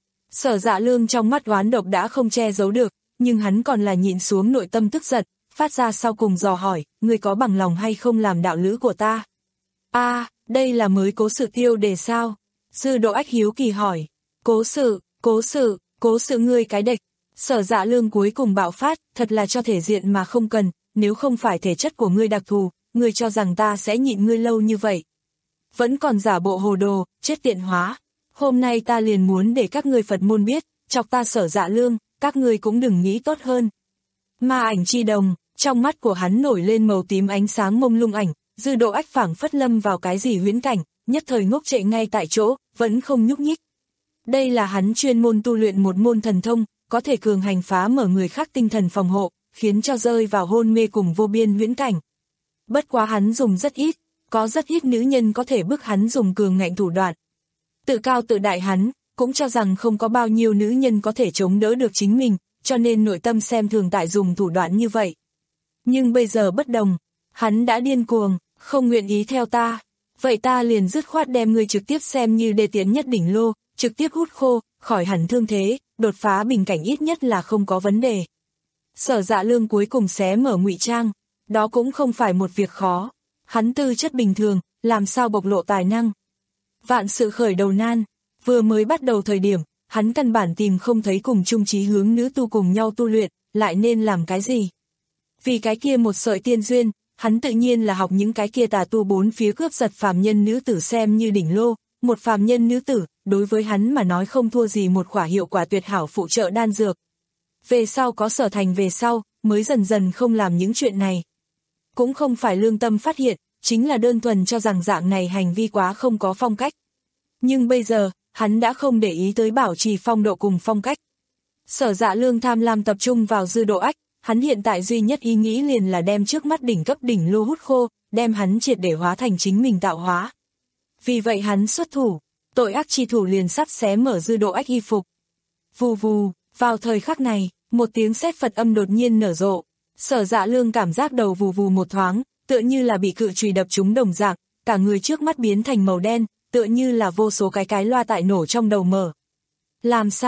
Sở Dạ Lương trong mắt oán độc đã không che giấu được, nhưng hắn còn là nhịn xuống nội tâm tức giận, phát ra sau cùng dò hỏi, ngươi có bằng lòng hay không làm đạo lữ của ta? A, à, đây là mới cố sự tiêu đề sao? Dư Độ Ách hiếu kỳ hỏi, cố sự, cố sự, cố sự ngươi cái địch. Sở Dạ Lương cuối cùng bạo phát, thật là cho thể diện mà không cần, nếu không phải thể chất của ngươi đặc thù, ngươi cho rằng ta sẽ nhịn ngươi lâu như vậy. Vẫn còn giả bộ hồ đồ, chết tiện hóa. Hôm nay ta liền muốn để các ngươi Phật môn biết, chọc ta Sở Dạ Lương, các ngươi cũng đừng nghĩ tốt hơn. Ma ảnh chi đồng, trong mắt của hắn nổi lên màu tím ánh sáng mông lung ảnh, Dư Độ Ách phảng phất lâm vào cái gì huyễn cảnh, nhất thời ngốc trệ ngay tại chỗ, vẫn không nhúc nhích. Đây là hắn chuyên môn tu luyện một môn thần thông, có thể cường hành phá mở người khác tinh thần phòng hộ, khiến cho rơi vào hôn mê cùng vô biên huyễn cảnh. Bất quá hắn dùng rất ít, có rất ít nữ nhân có thể bức hắn dùng cường ngạnh thủ đoạn. Tự cao tự đại hắn, cũng cho rằng không có bao nhiêu nữ nhân có thể chống đỡ được chính mình, cho nên nội tâm xem thường tại dùng thủ đoạn như vậy. Nhưng bây giờ bất đồng, hắn đã điên cuồng, không nguyện ý theo ta, vậy ta liền dứt khoát đem ngươi trực tiếp xem như đê tiến nhất đỉnh lô, trực tiếp hút khô, khỏi hẳn thương thế, đột phá bình cảnh ít nhất là không có vấn đề. Sở Dạ Lương cuối cùng xé mở ngụy trang, đó cũng không phải một việc khó, hắn tư chất bình thường, làm sao bộc lộ tài năng. Vạn sự khởi đầu nan, vừa mới bắt đầu thời điểm, hắn căn bản tìm không thấy cùng chung chí hướng nữ tu cùng nhau tu luyện, lại nên làm cái gì. Vì cái kia một sợi tiên duyên, hắn tự nhiên là học những cái kia tà tu bốn phía cướp giật phàm nhân nữ tử xem như đỉnh lô, một phàm nhân nữ tử, đối với hắn mà nói không thua gì một quả hiệu quả tuyệt hảo phụ trợ đan dược. Về sau có sở thành về sau, mới dần dần không làm những chuyện này. Cũng không phải lương tâm phát hiện, chính là đơn thuần cho rằng dạng này hành vi quá không có phong cách. Nhưng bây giờ, hắn đã không để ý tới bảo trì phong độ cùng phong cách. Sở Dạ Lương tham lam tập trung vào Dư Độ Ách, hắn hiện tại duy nhất ý nghĩ liền là đem trước mắt đỉnh cấp đỉnh lô hút khô, đem hắn triệt để hóa thành chính mình tạo hóa. Vì vậy hắn xuất thủ, tội ác chi thủ liền sắp xé mở Dư Độ Ách y phục. Vù vù, vào thời khắc này, một tiếng sét Phật âm đột nhiên nở rộ. Sở Dạ Lương cảm giác đầu vù vù một thoáng, tựa như là bị cự chùy đập trúng đồng dạng, cả người trước mắt biến thành màu đen, tựa như là vô số cái cái loa tại nổ trong đầu mở. Làm sao?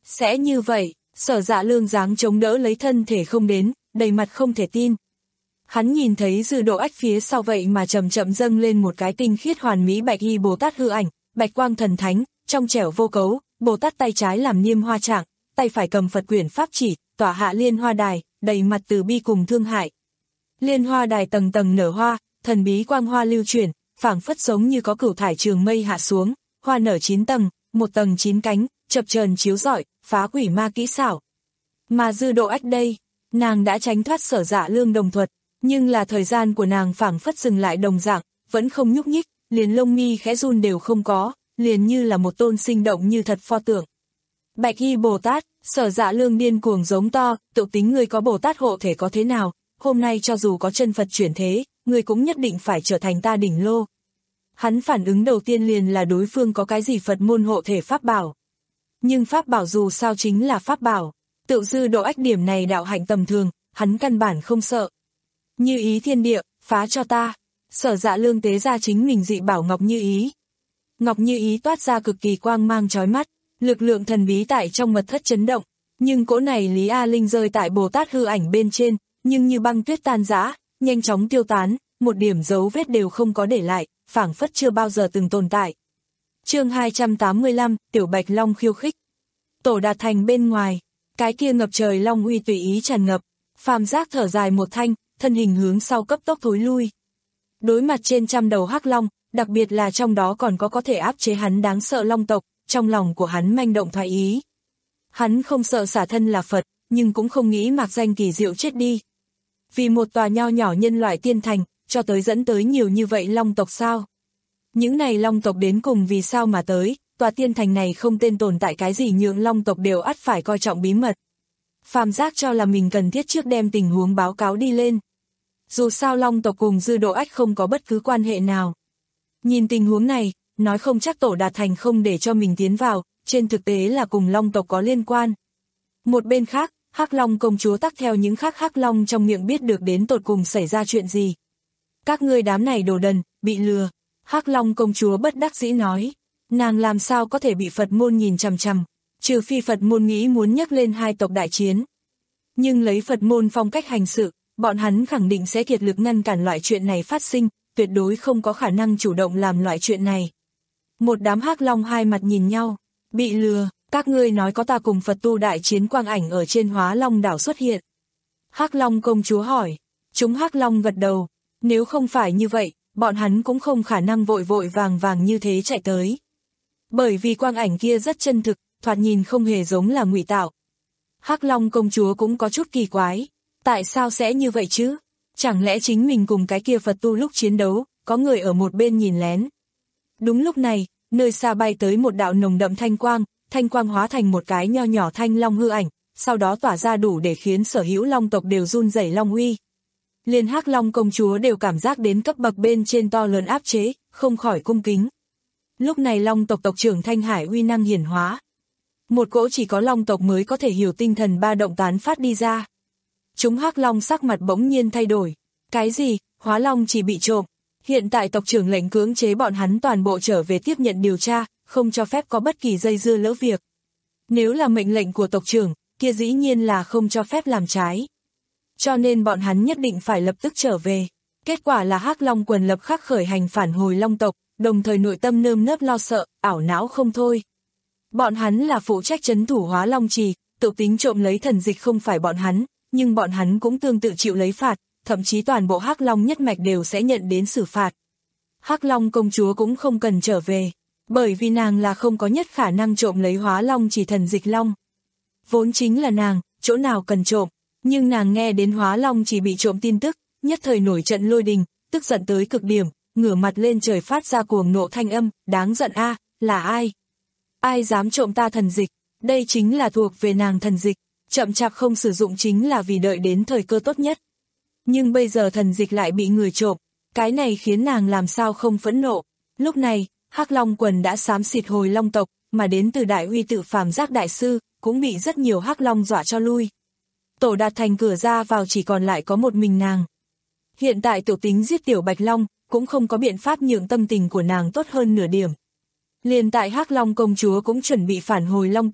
Sẽ như vậy, Sở Dạ Lương dáng chống đỡ lấy thân thể không đến, đầy mặt không thể tin. Hắn nhìn thấy Dư Độ Ách phía sau vậy mà chậm chậm dâng lên một cái tinh khiết hoàn mỹ Bạch Y Bồ Tát hư ảnh, bạch quang thần thánh, trong trẻo vô cấu, Bồ Tát tay trái làm niêm hoa trạng, tay phải cầm Phật quyển pháp chỉ, tỏa hạ liên hoa đài, đầy mặt từ bi cùng thương hại. Liên hoa đài tầng tầng nở hoa, thần bí quang hoa lưu chuyển, phảng phất giống như có cửu thải trường mây hạ xuống, hoa nở chín tầng, một tầng chín cánh, chập chờn chiếu rọi, phá quỷ ma kỹ xảo. Mà Dư Độ Ách đây, nàng đã tránh thoát Sở Dạ Lương đồng thuật, nhưng là thời gian của nàng phảng phất dừng lại đồng dạng, vẫn không nhúc nhích, liền lông mi khẽ run đều không có, liền như là một tôn sinh động như thật pho tượng. Bạch Y Bồ Tát, Sở Dạ Lương điên cuồng giống to, tự tính ngươi có Bồ Tát hộ thể có thế nào, hôm nay cho dù có chân Phật chuyển thế, ngươi cũng nhất định phải trở thành ta đỉnh lô. Hắn phản ứng đầu tiên liền là đối phương có cái gì Phật môn hộ thể pháp bảo. Nhưng pháp bảo dù sao chính là pháp bảo, tự Dư Độ Ách điểm này đạo hạnh tầm thường, hắn căn bản không sợ. Như ý thiên địa, phá cho ta. Sở Dạ Lương tế ra chính mình dị bảo Ngọc Như Ý. Ngọc Như Ý toát ra cực kỳ quang mang chói mắt, lực lượng thần bí tại trong mật thất chấn động, nhưng cỗ này Lý A Linh rơi tại Bồ Tát hư ảnh bên trên, nhưng như băng tuyết tan rã, nhanh chóng tiêu tán, một điểm dấu vết đều không có để lại, phảng phất chưa bao giờ từng tồn tại. Chương hai trăm tám mươi lăm, Tiểu Bạch Long khiêu khích. Tổ Đạt Thành bên ngoài, cái kia ngập trời long uy tùy ý tràn ngập, Phàm Giác thở dài một thanh, thân hình hướng sau cấp tốc thối lui. Đối mặt trên trăm đầu hắc long, đặc biệt là trong đó còn có có thể áp chế hắn đáng sợ long tộc, trong lòng của hắn manh động thoái ý. Hắn không sợ xả thân là Phật, nhưng cũng không nghĩ mạc danh kỳ diệu chết đi. Vì một tòa nho nhỏ nhân loại tiên thành, cho tới dẫn tới nhiều như vậy long tộc sao? Những này long tộc đến cùng vì sao mà tới, tòa tiên thành này không tên tồn tại cái gì nhượng long tộc đều ắt phải coi trọng bí mật. Phàm Giác cho là mình cần thiết trước đem tình huống báo cáo đi lên. Dù sao long tộc cùng Dư Độ Ách không có bất cứ quan hệ nào. Nhìn tình huống này, nói không chắc Tổ Đạt Thành không để cho mình tiến vào, trên thực tế là cùng long tộc có liên quan. Một bên khác, Hắc Long công chúa tắc theo những khác Hắc Long trong miệng biết được đến tột cùng xảy ra chuyện gì. Các ngươi đám này đồ đần, bị lừa. Hắc Long công chúa bất đắc dĩ nói, nàng làm sao có thể bị Phật môn nhìn chằm chằm, trừ phi Phật môn nghĩ muốn nhắc lên hai tộc đại chiến. Nhưng lấy Phật môn phong cách hành sự, bọn hắn khẳng định sẽ kiệt lực ngăn cản loại chuyện này phát sinh, tuyệt đối không có khả năng chủ động làm loại chuyện này. Một đám Hắc Long hai mặt nhìn nhau, bị lừa, các ngươi nói có ta cùng Phật tu đại chiến quang ảnh ở trên Hóa Long đảo xuất hiện. Hắc Long công chúa hỏi, chúng Hắc Long gật đầu, nếu không phải như vậy, bọn hắn cũng không khả năng vội vội vàng vàng như thế chạy tới. Bởi vì quang ảnh kia rất chân thực, thoạt nhìn không hề giống là ngụy tạo. Hắc Long công chúa cũng có chút kỳ quái, tại sao sẽ như vậy chứ? Chẳng lẽ chính mình cùng cái kia Phật tu lúc chiến đấu, có người ở một bên nhìn lén? Đúng lúc này, nơi xa bay tới một đạo nồng đậm thanh quang, thanh quang hóa thành một cái nho nhỏ thanh long hư ảnh, sau đó tỏa ra đủ để khiến sở hữu long tộc đều run rẩy long uy. Liên Hắc Long công chúa đều cảm giác đến cấp bậc bên trên to lớn áp chế, không khỏi cung kính. Lúc này long tộc tộc trưởng Thanh Hải uy năng hiển hóa. Một cỗ chỉ có long tộc mới có thể hiểu tinh thần ba động tán phát đi ra. Chúng Hắc Long sắc mặt bỗng nhiên thay đổi. Cái gì, Hóa Long chỉ bị trộm. Hiện tại tộc trưởng lệnh cưỡng chế bọn hắn toàn bộ trở về tiếp nhận điều tra, không cho phép có bất kỳ dây dưa lỡ việc. Nếu là mệnh lệnh của tộc trưởng, kia dĩ nhiên là không cho phép làm trái. Cho nên bọn hắn nhất định phải lập tức trở về. Kết quả là Hắc Long quần lập khắc khởi hành phản hồi long tộc, đồng thời nội tâm nơm nớp lo sợ, ảo não không thôi. Bọn hắn là phụ trách trấn thủ Hóa Long Trì, tự tính trộm lấy thần dịch không phải bọn hắn, nhưng bọn hắn cũng tương tự chịu lấy phạt, thậm chí toàn bộ Hắc Long nhất mạch đều sẽ nhận đến xử phạt. Hắc Long công chúa cũng không cần trở về, bởi vì nàng là không có nhất khả năng trộm lấy Hóa Long Trì thần dịch long. Vốn chính là nàng, chỗ nào cần trộm, nhưng nàng nghe đến Hóa Long Trì bị trộm tin tức, nhất thời nổi trận lôi đình, tức giận tới cực điểm, ngửa mặt lên trời phát ra cuồng nộ thanh âm, đáng giận a, là ai? Ai dám trộm ta thần dịch? Đây chính là thuộc về nàng thần dịch, chậm chạp không sử dụng chính là vì đợi đến thời cơ tốt nhất. Nhưng bây giờ thần dịch lại bị người trộm, cái này khiến nàng làm sao không phẫn nộ. Lúc này, Hắc Long quần đã xám xịt hồi long tộc, mà đến từ Đại Uy tự Phàm Giác đại sư, cũng bị rất nhiều Hắc Long dọa cho lui. Tổ Đạt Thành cửa ra vào chỉ còn lại có một mình nàng. Hiện tại tiểu tính giết tiểu Bạch Long, cũng không có biện pháp nhượng tâm tình của nàng tốt hơn nửa điểm. Liền tại Hắc Long công chúa cũng chuẩn bị phản hồi long tộc,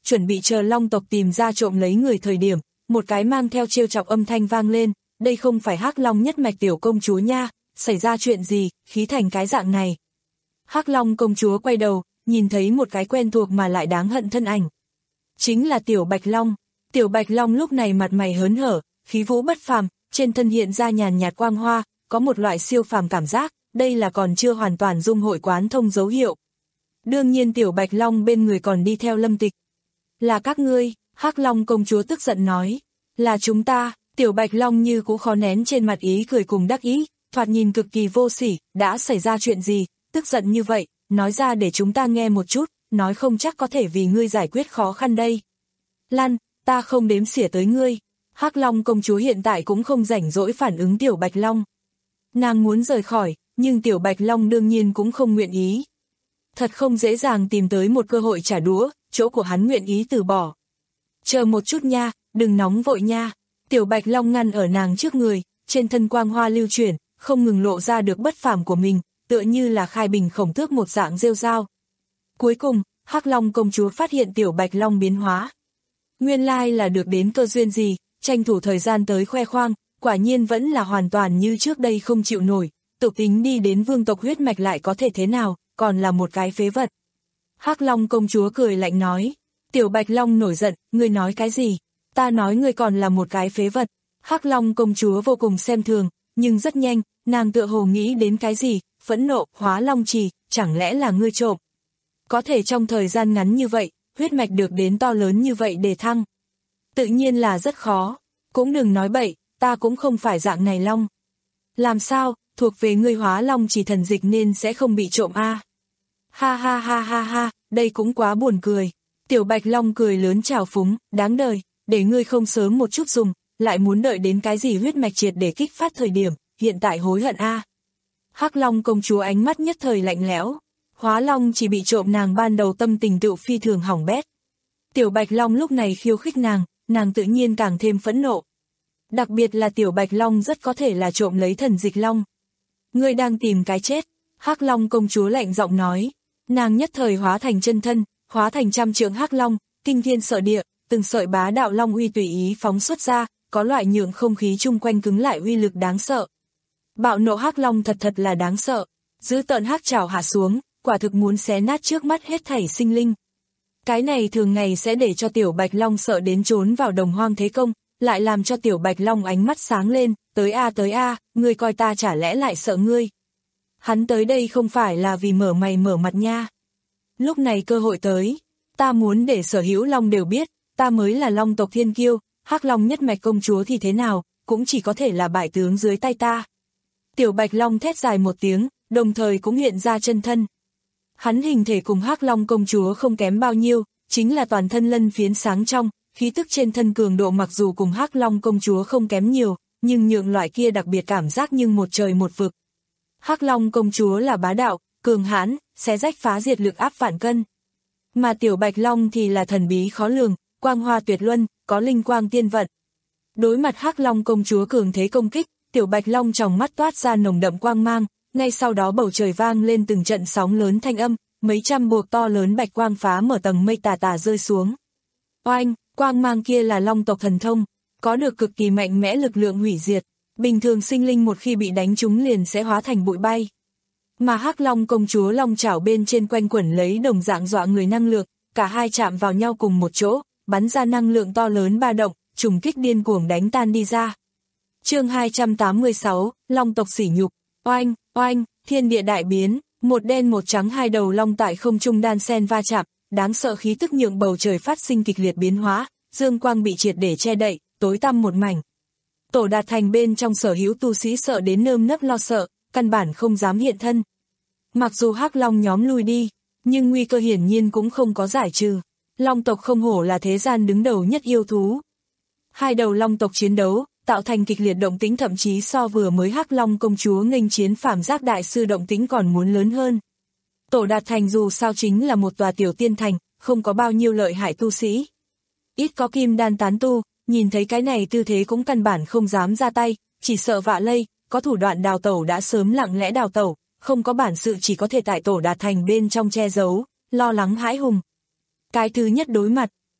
chuẩn bị chờ Long tộc tìm ra trộm lấy người thời điểm, một cái mang theo trêu chọc âm thanh vang lên, đây không phải Hắc Long nhất mạch tiểu công chúa nha, xảy ra chuyện gì, khí thành cái dạng này. Hắc Long công chúa quay đầu, nhìn thấy một cái quen thuộc mà lại đáng hận thân ảnh. Chính là Tiểu Bạch Long. Tiểu Bạch Long lúc này mặt mày hớn hở, khí vũ bất phàm, trên thân hiện ra nhàn nhạt quang hoa, có một loại siêu phàm cảm giác, đây là còn chưa hoàn toàn dung hội quán thông dấu hiệu. Đương nhiên Tiểu Bạch Long bên người còn đi theo Lâm Tịch. Là các ngươi, Hắc Long công chúa tức giận nói. Là chúng ta, Tiểu Bạch Long như cũ khó nén trên mặt ý cười cùng đắc ý, thoạt nhìn cực kỳ vô sỉ, đã xảy ra chuyện gì, tức giận như vậy, nói ra để chúng ta nghe một chút, nói không chắc có thể vì ngươi giải quyết khó khăn đây. Lan, ta không đếm xỉa tới ngươi. Hắc Long công chúa hiện tại cũng không rảnh rỗi phản ứng Tiểu Bạch Long. Nàng muốn rời khỏi, nhưng Tiểu Bạch Long đương nhiên cũng không nguyện ý. Thật không dễ dàng tìm tới một cơ hội trả đũa, chỗ của hắn nguyện ý từ bỏ. Chờ một chút nha, đừng nóng vội nha. Tiểu Bạch Long ngăn ở nàng trước người, trên thân quang hoa lưu chuyển, không ngừng lộ ra được bất phàm của mình, tựa như là khai bình khổng tước một dạng rêu rao. Cuối cùng, Hắc Long công chúa phát hiện Tiểu Bạch Long biến hóa. Nguyên lai là được đến cơ duyên gì, tranh thủ thời gian tới khoe khoang, quả nhiên vẫn là hoàn toàn như trước đây không chịu nổi, tự tính đi đến vương tộc huyết mạch lại có thể thế nào, còn là một cái phế vật. Hắc Long công chúa cười lạnh nói. Tiểu Bạch Long nổi giận, ngươi nói cái gì? Ta nói ngươi còn là một cái phế vật. Hắc Long công chúa vô cùng xem thường, nhưng rất nhanh, nàng tựa hồ nghĩ đến cái gì, phẫn nộ, hóa long trì, chẳng lẽ là ngươi trộm? Có thể trong thời gian ngắn như vậy, huyết mạch được đến to lớn như vậy để thăng. Tự nhiên là rất khó, cũng đừng nói bậy, ta cũng không phải dạng này long. Làm sao, thuộc về ngươi hóa long chỉ thần dịch nên sẽ không bị trộm a? À? Ha ha ha ha ha, đây cũng quá buồn cười. Tiểu Bạch Long cười lớn trào phúng, đáng đời, để ngươi không sớm một chút dùng, lại muốn đợi đến cái gì huyết mạch triệt để kích phát thời điểm, hiện tại hối hận a. À? Hắc Long công chúa ánh mắt nhất thời lạnh lẽo, hóa long chỉ bị trộm nàng ban đầu tâm tình tựu phi thường hỏng bét. Tiểu Bạch Long lúc này khiêu khích nàng, nàng tự nhiên càng thêm phẫn nộ. Đặc biệt là Tiểu Bạch Long rất có thể là trộm lấy thần dịch long. Ngươi đang tìm cái chết, Hắc Long công chúa lạnh giọng nói, nàng nhất thời hóa thành chân thân, hóa thành trăm trượng Hắc Long, kinh thiên sợ địa, từng sợi bá đạo long uy tùy ý phóng xuất ra, có loại nhượng không khí chung quanh cứng lại uy lực đáng sợ. Bạo nộ Hắc Long thật thật là đáng sợ, giữ tợn hắc trảo hạ xuống, quả thực muốn xé nát trước mắt hết thảy sinh linh. Cái này thường ngày sẽ để cho Tiểu Bạch Long sợ đến trốn vào đồng hoang thế công, lại làm cho Tiểu Bạch Long ánh mắt sáng lên, tới a tới a, ngươi coi ta chả lẽ lại sợ ngươi. Hắn tới đây không phải là vì mở mày mở mặt nha. Lúc này cơ hội tới, ta muốn để sở hữu long đều biết, ta mới là long tộc thiên kiêu, Hắc Long nhất mạch công chúa thì thế nào, cũng chỉ có thể là bại tướng dưới tay ta. Tiểu Bạch Long thét dài một tiếng, đồng thời cũng hiện ra chân thân. Hắn hình thể cùng Hắc Long công chúa không kém bao nhiêu, chính là toàn thân lân phiến sáng trong, khí tức trên thân cường độ mặc dù cùng Hắc Long công chúa không kém nhiều, nhưng nhượng loại kia đặc biệt cảm giác như một trời một vực. Hắc Long công chúa là bá đạo, cường hãn, xé rách phá diệt lực áp vạn cân. Mà Tiểu Bạch Long thì là thần bí khó lường, quang hoa tuyệt luân, có linh quang tiên vận. Đối mặt Hắc Long công chúa cường thế công kích, Tiểu Bạch Long trong mắt toát ra nồng đậm quang mang, ngay sau đó bầu trời vang lên từng trận sóng lớn thanh âm, mấy trăm buộc to lớn bạch quang phá mở tầng mây tà tà rơi xuống. Oanh, quang mang kia là long tộc thần thông, có được cực kỳ mạnh mẽ lực lượng hủy diệt, bình thường sinh linh một khi bị đánh trúng liền sẽ hóa thành bụi bay. Mà Hắc Long công chúa long chảo bên trên quanh quẩn lấy đồng dạng dọa người năng lượng, cả hai chạm vào nhau cùng một chỗ, bắn ra năng lượng to lớn ba động, trùng kích điên cuồng đánh tan đi ra. Chương hai trăm tám mươi sáu, Long tộc sỉ nhục. Oanh, oanh, thiên địa đại biến, một đen một trắng hai đầu long tại không trung đan sen va chạm, đáng sợ khí tức nhượng bầu trời phát sinh kịch liệt biến hóa, dương quang bị triệt để che đậy, tối tăm một mảnh. Tổ Đạt Thành bên trong sở hữu tu sĩ sợ đến nơm nớp lo sợ, căn bản không dám hiện thân. Mặc dù Hắc Long nhóm lui đi, nhưng nguy cơ hiển nhiên cũng không có giải trừ. Long tộc không hổ là thế gian đứng đầu nhất yêu thú. Hai đầu long tộc chiến đấu, tạo thành kịch liệt động tĩnh, thậm chí so vừa mới Hắc Long công chúa nghênh chiến Phàm Giác đại sư động tĩnh còn muốn lớn hơn. Tổ Đạt Thành dù sao chính là một tòa tiểu tiên thành, không có bao nhiêu lợi hại tu sĩ. Ít có kim đan tán tu, nhìn thấy cái này tư thế cũng căn bản không dám ra tay, chỉ sợ vạ lây, có thủ đoạn đào tẩu đã sớm lặng lẽ đào tẩu, không có bản sự chỉ có thể tại Tổ Đạt Thành bên trong che giấu, lo lắng hãi hùng. Cái thứ nhất đối mặt,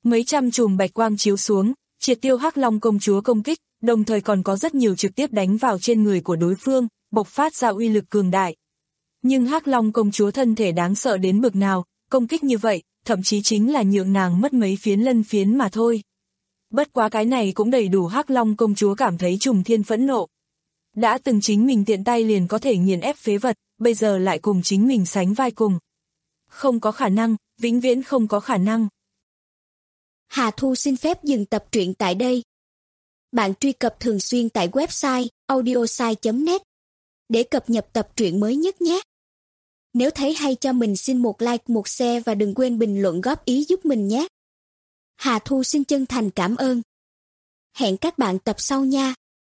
Mấy trăm chùm bạch quang chiếu xuống, triệt tiêu Hắc Long công chúa công kích, đồng thời còn có rất nhiều trực tiếp đánh vào trên người của đối phương, bộc phát ra uy lực cường đại. Nhưng Hắc Long công chúa thân thể đáng sợ đến bực nào, công kích như vậy, thậm chí chính là nhượng nàng mất mấy phiến lân phiến mà thôi. Bất quá cái này cũng đầy đủ Hắc Long công chúa cảm thấy trùng thiên phẫn nộ. Đã từng chính mình tiện tay liền có thể nghiền ép phế vật, bây giờ lại cùng chính mình sánh vai cùng. Không có khả năng, vĩnh viễn không có khả năng. Hà Thu xin phép dừng tập truyện tại đây. Bạn truy cập thường xuyên tại website audiosai chấm net để cập nhật tập truyện mới nhất nhé. Nếu thấy hay cho mình xin một like, một share và đừng quên bình luận góp ý giúp mình nhé. Hà Thu xin chân thành cảm ơn. Hẹn các bạn tập sau nha.